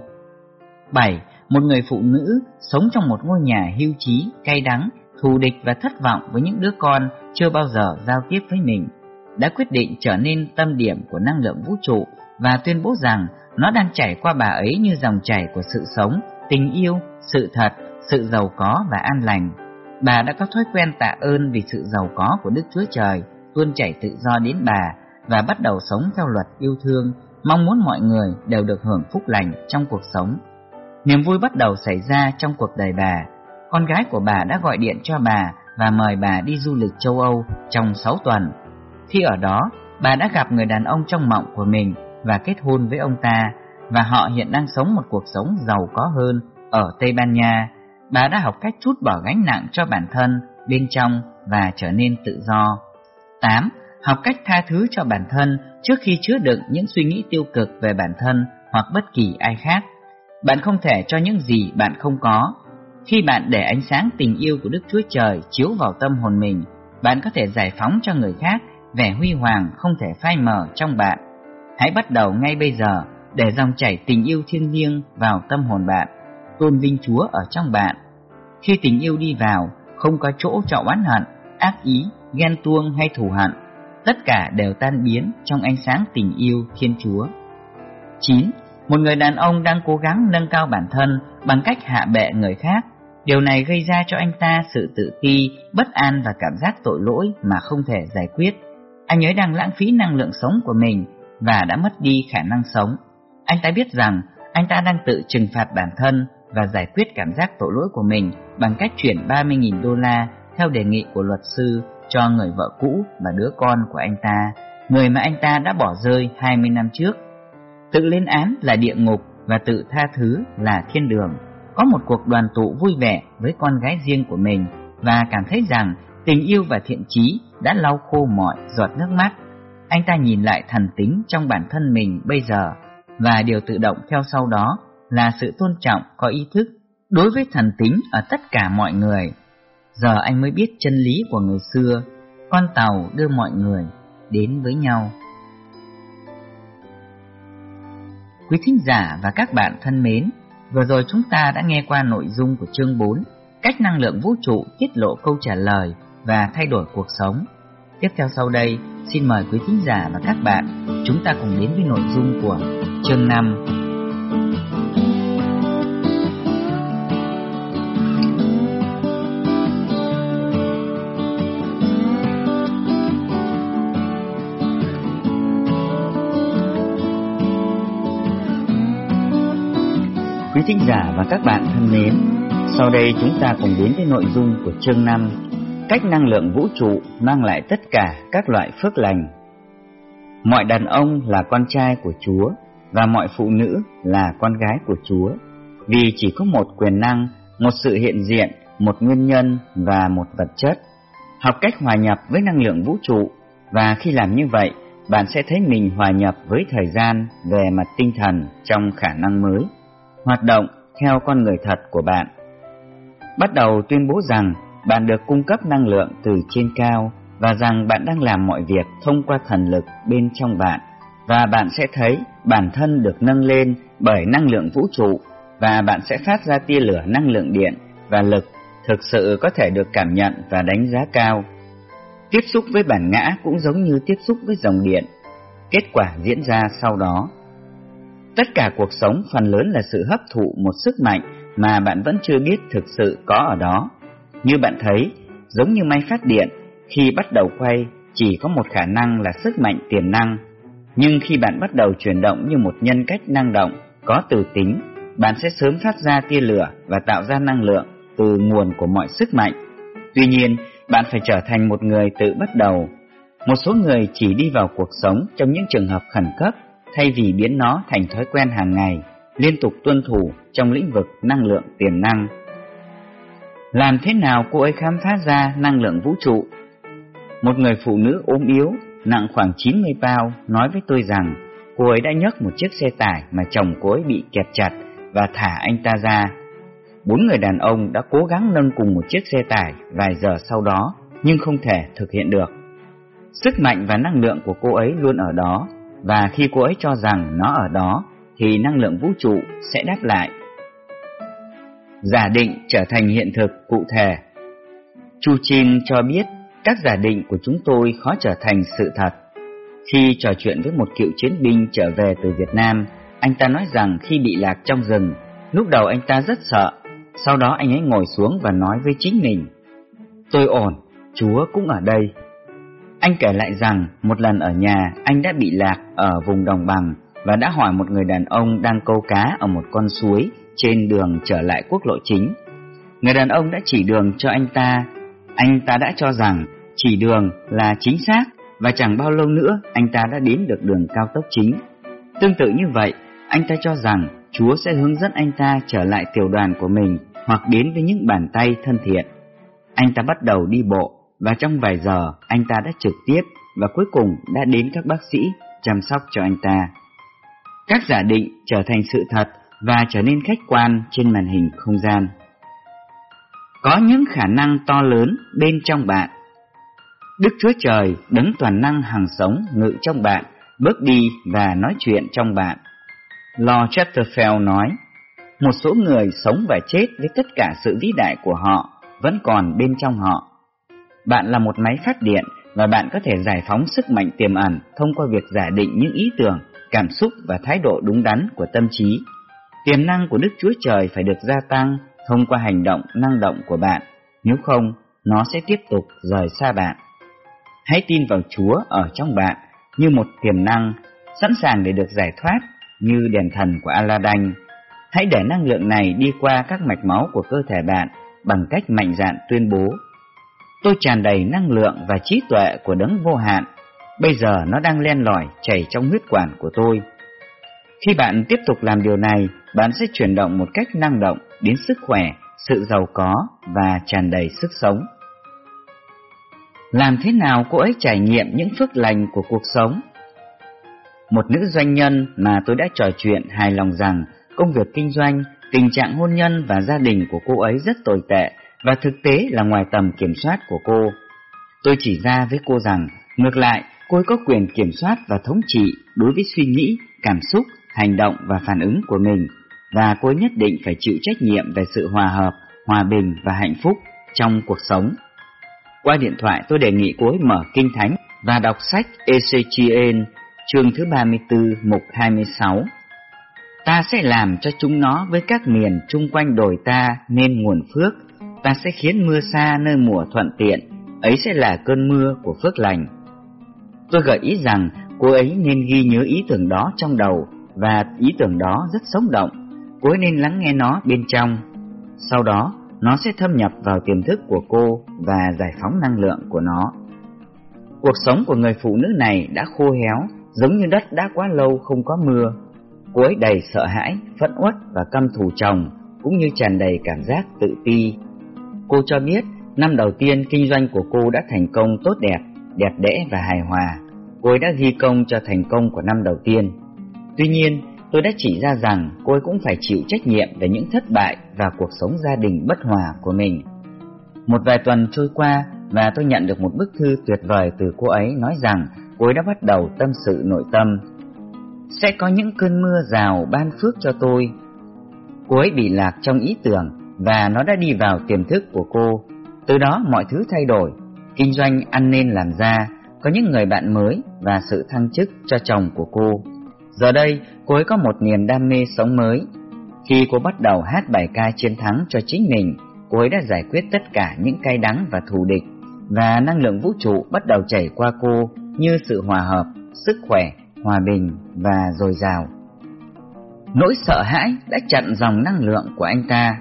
bảy. Một người phụ nữ sống trong một ngôi nhà hưu trí, cay đắng, thù địch và thất vọng với những đứa con chưa bao giờ giao tiếp với mình, đã quyết định trở nên tâm điểm của năng lượng vũ trụ và tuyên bố rằng nó đang chảy qua bà ấy như dòng chảy của sự sống, tình yêu, sự thật, sự giàu có và an lành. Bà đã có thói quen tạ ơn vì sự giàu có của Đức Chúa Trời tuôn chảy tự do đến bà và bắt đầu sống theo luật yêu thương, mong muốn mọi người đều được hưởng phúc lành trong cuộc sống. Niềm vui bắt đầu xảy ra trong cuộc đời bà. Con gái của bà đã gọi điện cho bà và mời bà đi du lịch châu Âu trong sáu tuần. Khi ở đó, bà đã gặp người đàn ông trong mộng của mình và kết hôn với ông ta, và họ hiện đang sống một cuộc sống giàu có hơn ở Tây Ban Nha. Bà đã học cách trút bỏ gánh nặng cho bản thân bên trong và trở nên tự do. tám. Học cách tha thứ cho bản thân trước khi chứa đựng những suy nghĩ tiêu cực về bản thân hoặc bất kỳ ai khác. Bạn không thể cho những gì bạn không có. Khi bạn để ánh sáng tình yêu của Đức Chúa Trời chiếu vào tâm hồn mình, bạn có thể giải phóng cho người khác vẻ huy hoàng không thể phai mờ trong bạn. Hãy bắt đầu ngay bây giờ để dòng chảy tình yêu thiêng liêng vào tâm hồn bạn, tôn vinh Chúa ở trong bạn. Khi tình yêu đi vào, không có chỗ cho oán hận, ác ý, ghen tuông hay thù hận. Tất cả đều tan biến trong ánh sáng tình yêu Thiên Chúa. chín. Một người đàn ông đang cố gắng nâng cao bản thân bằng cách hạ bệ người khác. Điều này gây ra cho anh ta sự tự ti, bất an và cảm giác tội lỗi mà không thể giải quyết. Anh ấy đang lãng phí năng lượng sống của mình và đã mất đi khả năng sống. Anh ta biết rằng anh ta đang tự trừng phạt bản thân và giải quyết cảm giác tội lỗi của mình bằng cách chuyển ba mươi nghìn đô la theo đề nghị của luật sư cho người vợ cũ và đứa con của anh ta, người mà anh ta đã bỏ rơi hai mươi năm trước. Tự lên án là địa ngục và tự tha thứ là thiên đường. Có một cuộc đoàn tụ vui vẻ với con gái riêng của mình và cảm thấy rằng tình yêu và thiện chí đã lau khô mọi giọt nước mắt. Anh ta nhìn lại thần tính trong bản thân mình bây giờ, và điều tự động theo sau đó là sự tôn trọng có ý thức đối với thần tính ở tất cả mọi người. Giờ anh mới biết chân lý của người xưa: con tàu đưa mọi người đến với nhau. Quý thính giả và các bạn thân mến, vừa rồi chúng ta đã nghe qua nội dung của chương bốn, cách năng lượng vũ trụ tiết lộ câu trả lời và thay đổi cuộc sống. Tiếp theo sau đây, xin mời quý thính giả và các bạn chúng ta cùng đến với nội dung của chương năm. Quý thính giả và các bạn thân mến, sau đây chúng ta cùng đến với nội dung của chương năm, cách năng lượng vũ trụ mang lại tất cả các loại phước lành. Mọi đàn ông là con trai của Chúa và mọi phụ nữ là con gái của Chúa, vì chỉ có một quyền năng, một sự hiện diện, một nguyên nhân và một vật chất. Học cách hòa nhập với năng lượng vũ trụ, và khi làm như vậy, bạn sẽ thấy mình hòa nhập với thời gian về mặt tinh thần trong khả năng mới, hoạt động theo con người thật của bạn. Bắt đầu tuyên bố rằng bạn được cung cấp năng lượng từ trên cao và rằng bạn đang làm mọi việc thông qua thần lực bên trong bạn, và bạn sẽ thấy bản thân được nâng lên bởi năng lượng vũ trụ, và bạn sẽ phát ra tia lửa năng lượng điện và lực thực sự có thể được cảm nhận và đánh giá cao. Tiếp xúc với bản ngã cũng giống như tiếp xúc với dòng điện. Kết quả diễn ra sau đó. Tất cả cuộc sống phần lớn là sự hấp thụ một sức mạnh mà bạn vẫn chưa biết thực sự có ở đó. Như bạn thấy, giống như máy phát điện, khi bắt đầu quay chỉ có một khả năng là sức mạnh tiềm năng. Nhưng khi bạn bắt đầu chuyển động như một nhân cách năng động, có từ tính, bạn sẽ sớm phát ra tia lửa và tạo ra năng lượng từ nguồn của mọi sức mạnh. Tuy nhiên, bạn phải trở thành một người tự bắt đầu. Một số người chỉ đi vào cuộc sống trong những trường hợp khẩn cấp, thay vì biến nó thành thói quen hàng ngày, liên tục tuân thủ trong lĩnh vực năng lượng tiềm năng. Làm thế nào cô ấy khám phá ra năng lượng vũ trụ? Một người phụ nữ ốm yếu, nặng khoảng chín mươi pound, nói với tôi rằng cô ấy đã nhấc một chiếc xe tải mà chồng cô ấy bị kẹp chặt và thả anh ta ra. Bốn người đàn ông đã cố gắng nâng cùng một chiếc xe tải vài giờ sau đó, nhưng không thể thực hiện được. Sức mạnh và năng lượng của cô ấy luôn ở đó, và khi cô ấy cho rằng nó ở đó, thì năng lượng vũ trụ sẽ đáp lại. Giả định trở thành hiện thực cụ thể. Chu Trinh cho biết các giả định của chúng tôi khó trở thành sự thật. Khi trò chuyện với một cựu chiến binh trở về từ Việt Nam, anh ta nói rằng khi bị lạc trong rừng, lúc đầu anh ta rất sợ, sau đó anh ấy ngồi xuống và nói với chính mình: "Tôi ổn, Chúa cũng ở đây." Anh kể lại rằng một lần ở nhà anh đã bị lạc ở vùng đồng bằng và đã hỏi một người đàn ông đang câu cá ở một con suối trên đường trở lại quốc lộ chính. Người đàn ông đã chỉ đường cho anh ta. Anh ta đã cho rằng chỉ đường là chính xác, và chẳng bao lâu nữa anh ta đã đến được đường cao tốc chính. Tương tự như vậy, anh ta cho rằng Chúa sẽ hướng dẫn anh ta trở lại tiểu đoàn của mình hoặc đến với những bàn tay thân thiện. Anh ta bắt đầu đi bộ, và trong vài giờ anh ta đã trực tiếp và cuối cùng đã đến các bác sĩ chăm sóc cho anh ta. Các giả định trở thành sự thật và trở nên khách quan trên màn hình không gian. Có những khả năng to lớn bên trong bạn. Đức Chúa Trời, đấng toàn năng hằng sống ngự trong bạn, bước đi và nói chuyện trong bạn. Lord Chesterfield nói, một số người sống và chết với tất cả sự vĩ đại của họ vẫn còn bên trong họ. Bạn là một máy phát điện và bạn có thể giải phóng sức mạnh tiềm ẩn thông qua việc giả định những ý tưởng, cảm xúc và thái độ đúng đắn của tâm trí. Tiềm năng của Đức Chúa Trời phải được gia tăng thông qua hành động năng động của bạn, nếu không, nó sẽ tiếp tục rời xa bạn. Hãy tin vào Chúa ở trong bạn như một tiềm năng, sẵn sàng để được giải thoát như đèn thần của Aladdin. Hãy để năng lượng này đi qua các mạch máu của cơ thể bạn bằng cách mạnh dạn tuyên bố: tôi tràn đầy năng lượng và trí tuệ của đấng vô hạn. Bây giờ nó đang len lỏi chảy trong huyết quản của tôi. Khi bạn tiếp tục làm điều này, bạn sẽ chuyển động một cách năng động đến sức khỏe, sự giàu có và tràn đầy sức sống. Làm thế nào cô ấy trải nghiệm những phước lành của cuộc sống? Một nữ doanh nhân mà tôi đã trò chuyện hài lòng rằng công việc kinh doanh, tình trạng hôn nhân và gia đình của cô ấy rất tồi tệ và thực tế là ngoài tầm kiểm soát của cô. Tôi chỉ ra với cô rằng, ngược lại, cô ấy có quyền kiểm soát và thống trị đối với suy nghĩ, cảm xúc, hành động và phản ứng của mình, và cô ấy nhất định phải chịu trách nhiệm về sự hòa hợp, hòa bình và hạnh phúc trong cuộc sống. Qua điện thoại tôi đề nghị cô ấy mở Kinh Thánh và đọc sách Ezechiel, chương thứ ba mươi tư, mục hai mươi sáu. Ta sẽ làm cho chúng nó với các miền chung quanh đồi ta nên nguồn phước. Ta sẽ khiến mưa xa nơi mùa thuận tiện, ấy sẽ là cơn mưa của phước lành. Tôi gợi ý rằng cô ấy nên ghi nhớ ý tưởng đó trong đầu, và ý tưởng đó rất sống động. Cô ấy nên lắng nghe nó bên trong. Sau đó, nó sẽ thâm nhập vào tiềm thức của cô và giải phóng năng lượng của nó. Cuộc sống của người phụ nữ này đã khô héo, giống như đất đã quá lâu không có mưa. Cô ấy đầy sợ hãi, phẫn uất và căm thù chồng, cũng như tràn đầy cảm giác tự ti. Cô cho biết năm đầu tiên kinh doanh của cô đã thành công tốt đẹp, đẹp đẽ và hài hòa. Cô ấy đã ghi công cho thành công của năm đầu tiên. Tuy nhiên, tôi đã chỉ ra rằng cô ấy cũng phải chịu trách nhiệm về những thất bại và cuộc sống gia đình bất hòa của mình. Một vài tuần trôi qua, và tôi nhận được một bức thư tuyệt vời từ cô ấy nói rằng cô ấy đã bắt đầu tâm sự nội tâm. Sẽ có những cơn mưa rào ban phước cho tôi. Cô ấy bị lạc trong ý tưởng và nó đã đi vào tiềm thức của cô. Từ đó mọi thứ thay đổi. Kinh doanh ăn nên làm ra, có những người bạn mới và sự thăng chức cho chồng của cô. Giờ đây, cô ấy có một niềm đam mê sống mới. Khi cô bắt đầu hát bài ca chiến thắng cho chính mình, cô ấy đã giải quyết tất cả những cay đắng và thù địch, và năng lượng vũ trụ bắt đầu chảy qua cô như sự hòa hợp, sức khỏe, hòa bình và dồi dào. Nỗi sợ hãi đã chặn dòng năng lượng của anh ta.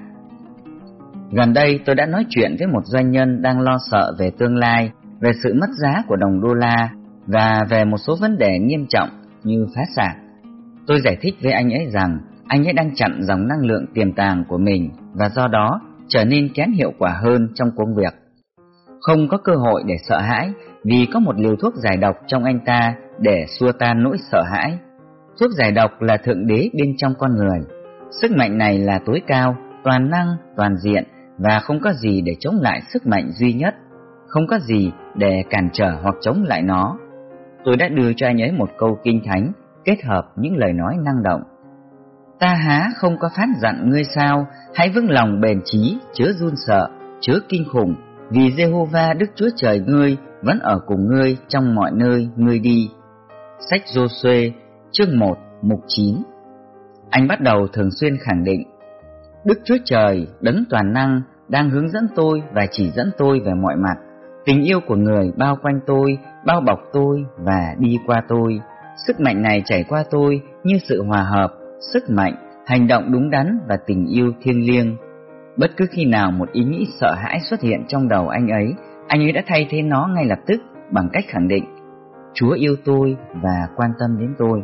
Gần đây tôi đã nói chuyện với một doanh nhân đang lo sợ về tương lai, về sự mất giá của đồng đô la và về một số vấn đề nghiêm trọng như phá sản. Tôi giải thích với anh ấy rằng anh ấy đang chặn dòng năng lượng tiềm tàng của mình và do đó trở nên kém hiệu quả hơn trong công việc. Không có cơ hội để sợ hãi vì có một liều thuốc giải độc trong anh ta để xua tan nỗi sợ hãi. Thuốc giải độc là thượng đế bên trong con người. Sức mạnh này là tối cao, toàn năng, toàn diện và không có gì để chống lại sức mạnh duy nhất, không có gì để cản trở hoặc chống lại nó. Tôi đã đưa cho anh ấy một câu kinh thánh kết hợp những lời nói năng động. Ta há không có phán dặn ngươi sao, hãy vững lòng bền chí, chớ run sợ, chớ kinh khủng, vì Giê-hô-va Đức Chúa Trời ngươi vẫn ở cùng ngươi trong mọi nơi ngươi đi. Sách Giô-suê, chương một, mục chín. Anh bắt đầu thường xuyên khẳng định, Đức Chúa Trời, đấng toàn năng, đang hướng dẫn tôi và chỉ dẫn tôi về mọi mặt. Tình yêu của người bao quanh tôi, bao bọc tôi và đi qua tôi. Sức mạnh này chảy qua tôi như sự hòa hợp, sức mạnh, hành động đúng đắn và tình yêu thiêng liêng. Bất cứ khi nào một ý nghĩ sợ hãi xuất hiện trong đầu anh ấy, anh ấy đã thay thế nó ngay lập tức bằng cách khẳng định, Chúa yêu tôi và quan tâm đến tôi.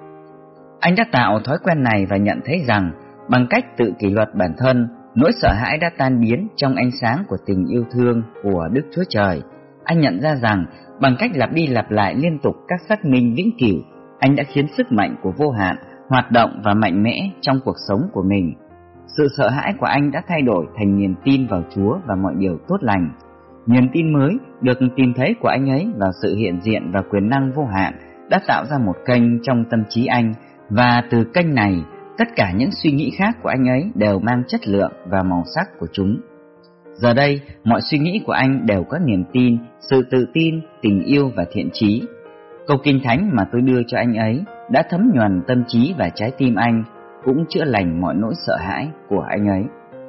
Anh đã tạo thói quen này và nhận thấy rằng bằng cách tự kỷ luật bản thân, nỗi sợ hãi đã tan biến trong ánh sáng của tình yêu thương của Đức Chúa Trời. Anh nhận ra rằng bằng cách lặp đi lặp lại liên tục các xác minh vĩnh cửu, anh đã khiến sức mạnh của vô hạn hoạt động và mạnh mẽ trong cuộc sống của mình. Sự sợ hãi của anh đã thay đổi thành niềm tin vào Chúa và mọi điều tốt lành. Niềm tin mới được tìm thấy của anh ấy vào sự hiện diện và quyền năng vô hạn đã tạo ra một kênh trong tâm trí anh, và từ kênh này, tất cả những suy nghĩ khác của anh ấy đều mang chất lượng và màu sắc của chúng. Giờ đây, mọi suy nghĩ của anh đều có niềm tin, sự tự tin, tình yêu và thiện chí. Câu kinh thánh mà tôi đưa cho anh ấy đã thấm nhuần tâm trí và trái tim anh, cũng chữa lành mọi nỗi sợ hãi của anh ấy.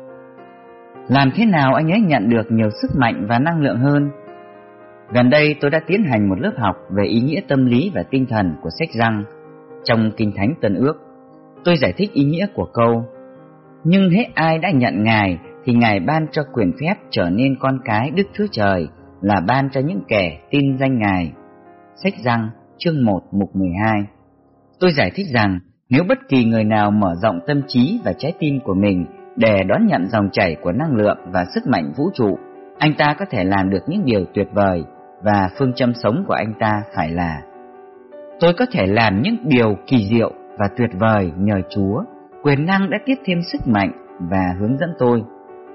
Làm thế nào anh ấy nhận được nhiều sức mạnh và năng lượng hơn? Gần đây tôi đã tiến hành một lớp học về ý nghĩa tâm lý và tinh thần của sách Răng. Trong Kinh Thánh Tân Ước, tôi giải thích ý nghĩa của câu, nhưng hết ai đã nhận Ngài thì Ngài ban cho quyền phép trở nên con cái Đức Chúa Trời, là ban cho những kẻ tin danh Ngài. Sách Răng, chương một, mục mười hai. Tôi giải thích rằng nếu bất kỳ người nào mở rộng tâm trí và trái tim của mình để đón nhận dòng chảy của năng lượng và sức mạnh vũ trụ, anh ta có thể làm được những điều tuyệt vời, và phương châm sống của anh ta phải là, tôi có thể làm những điều kỳ diệu và tuyệt vời nhờ Chúa, quyền năng đã tiếp thêm sức mạnh và hướng dẫn tôi.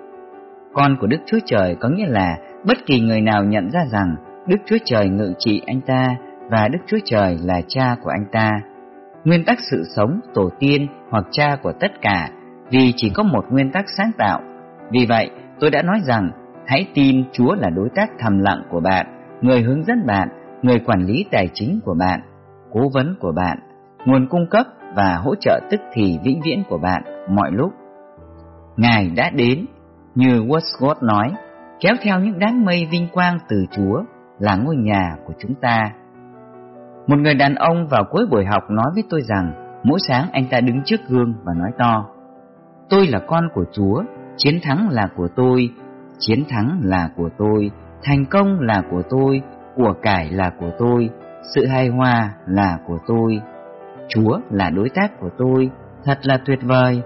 Con của Đức Chúa Trời có nghĩa là bất kỳ người nào nhận ra rằng Đức Chúa Trời ngự trị anh ta và Đức Chúa Trời là cha của anh ta, nguyên tắc sự sống, tổ tiên hoặc cha của tất cả, vì chỉ có một nguyên tắc sáng tạo. Vì vậy, tôi đã nói rằng hãy tin Chúa là đối tác thầm lặng của bạn, người hướng dẫn bạn, người quản lý tài chính của bạn, cố vấn của bạn, nguồn cung cấp và hỗ trợ tức thì vĩnh viễn của bạn mọi lúc. Ngài đã đến, như Wordsworth nói, kéo theo những đám mây vinh quang từ Chúa, là ngôi nhà của chúng ta. Một người đàn ông vào cuối buổi học nói với tôi rằng mỗi sáng anh ta đứng trước gương và nói to, tôi là con của Chúa, chiến thắng là của tôi, chiến thắng là của tôi, thành công là của tôi, của cải là của tôi, sự hài hòa là của tôi. Chúa là đối tác của tôi, thật là tuyệt vời.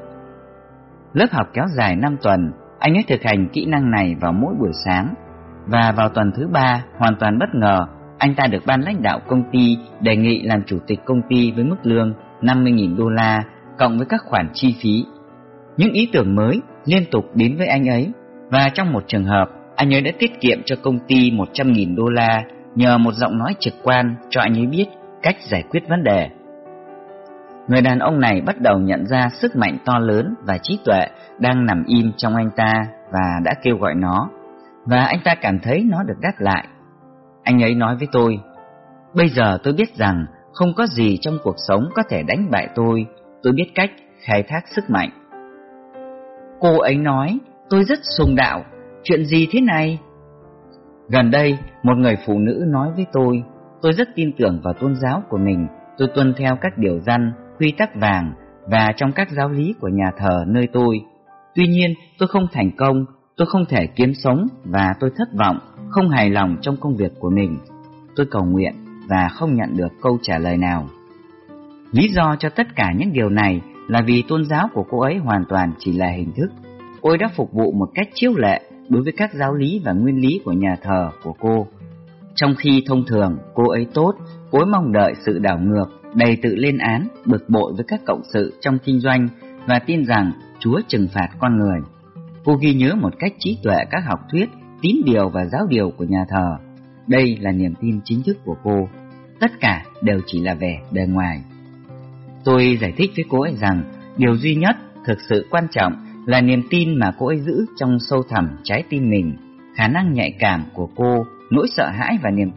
Lớp học kéo dài năm tuần, anh ấy thực hành kỹ năng này vào mỗi buổi sáng. Và vào tuần thứ ba, hoàn toàn bất ngờ, anh ta được ban lãnh đạo công ty đề nghị làm chủ tịch công ty với mức lương năm mươi nghìn đô la, cộng với các khoản chi phí. Những ý tưởng mới liên tục đến với anh ấy, và trong một trường hợp, Anh ấy đã tiết kiệm cho công ty một trăm nghìn đô la nhờ một giọng nói trực quan cho anh ấy biết cách giải quyết vấn đề. Người đàn ông này bắt đầu nhận ra sức mạnh to lớn và trí tuệ đang nằm im trong anh ta và đã kêu gọi nó, và anh ta cảm thấy nó được đáp lại. Anh ấy nói với tôi: bây giờ tôi biết rằng không có gì trong cuộc sống có thể đánh bại tôi, tôi biết cách khai thác sức mạnh. Cô ấy nói: tôi rất sùng đạo, chuyện gì thế này? Gần đây, một người phụ nữ nói với tôi: tôi rất tin tưởng vào tôn giáo của mình, tôi tuân theo các điều răn, quy tắc vàng và trong các giáo lý của nhà thờ nơi tôi. Tuy nhiên, tôi không thành công, tôi không thể kiếm sống và tôi thất vọng, không hài lòng trong công việc của mình. Tôi cầu nguyện và không nhận được câu trả lời nào. Lý do cho tất cả những điều này là vì tôn giáo của cô ấy hoàn toàn chỉ là hình thức. Cô ấy đã phục vụ một cách chiếu lệ đối với các giáo lý và nguyên lý của nhà thờ của cô. Trong khi thông thường cô ấy tốt, cô ấy mong đợi sự đảo ngược, đầy tự lên án, bực bội với các cộng sự trong kinh doanh và tin rằng Chúa trừng phạt con người. Cô ghi nhớ một cách trí tuệ các học thuyết, tín điều và giáo điều của nhà thờ. Đây là niềm tin chính thức của cô. Tất cả đều chỉ là vẻ bề ngoài. Tôi giải thích với cô ấy rằng điều duy nhất thực sự quan trọng là niềm tin mà cô ấy giữ trong sâu thẳm trái tim mình, khả năng nhạy cảm của cô, nỗi sợ hãi và niềm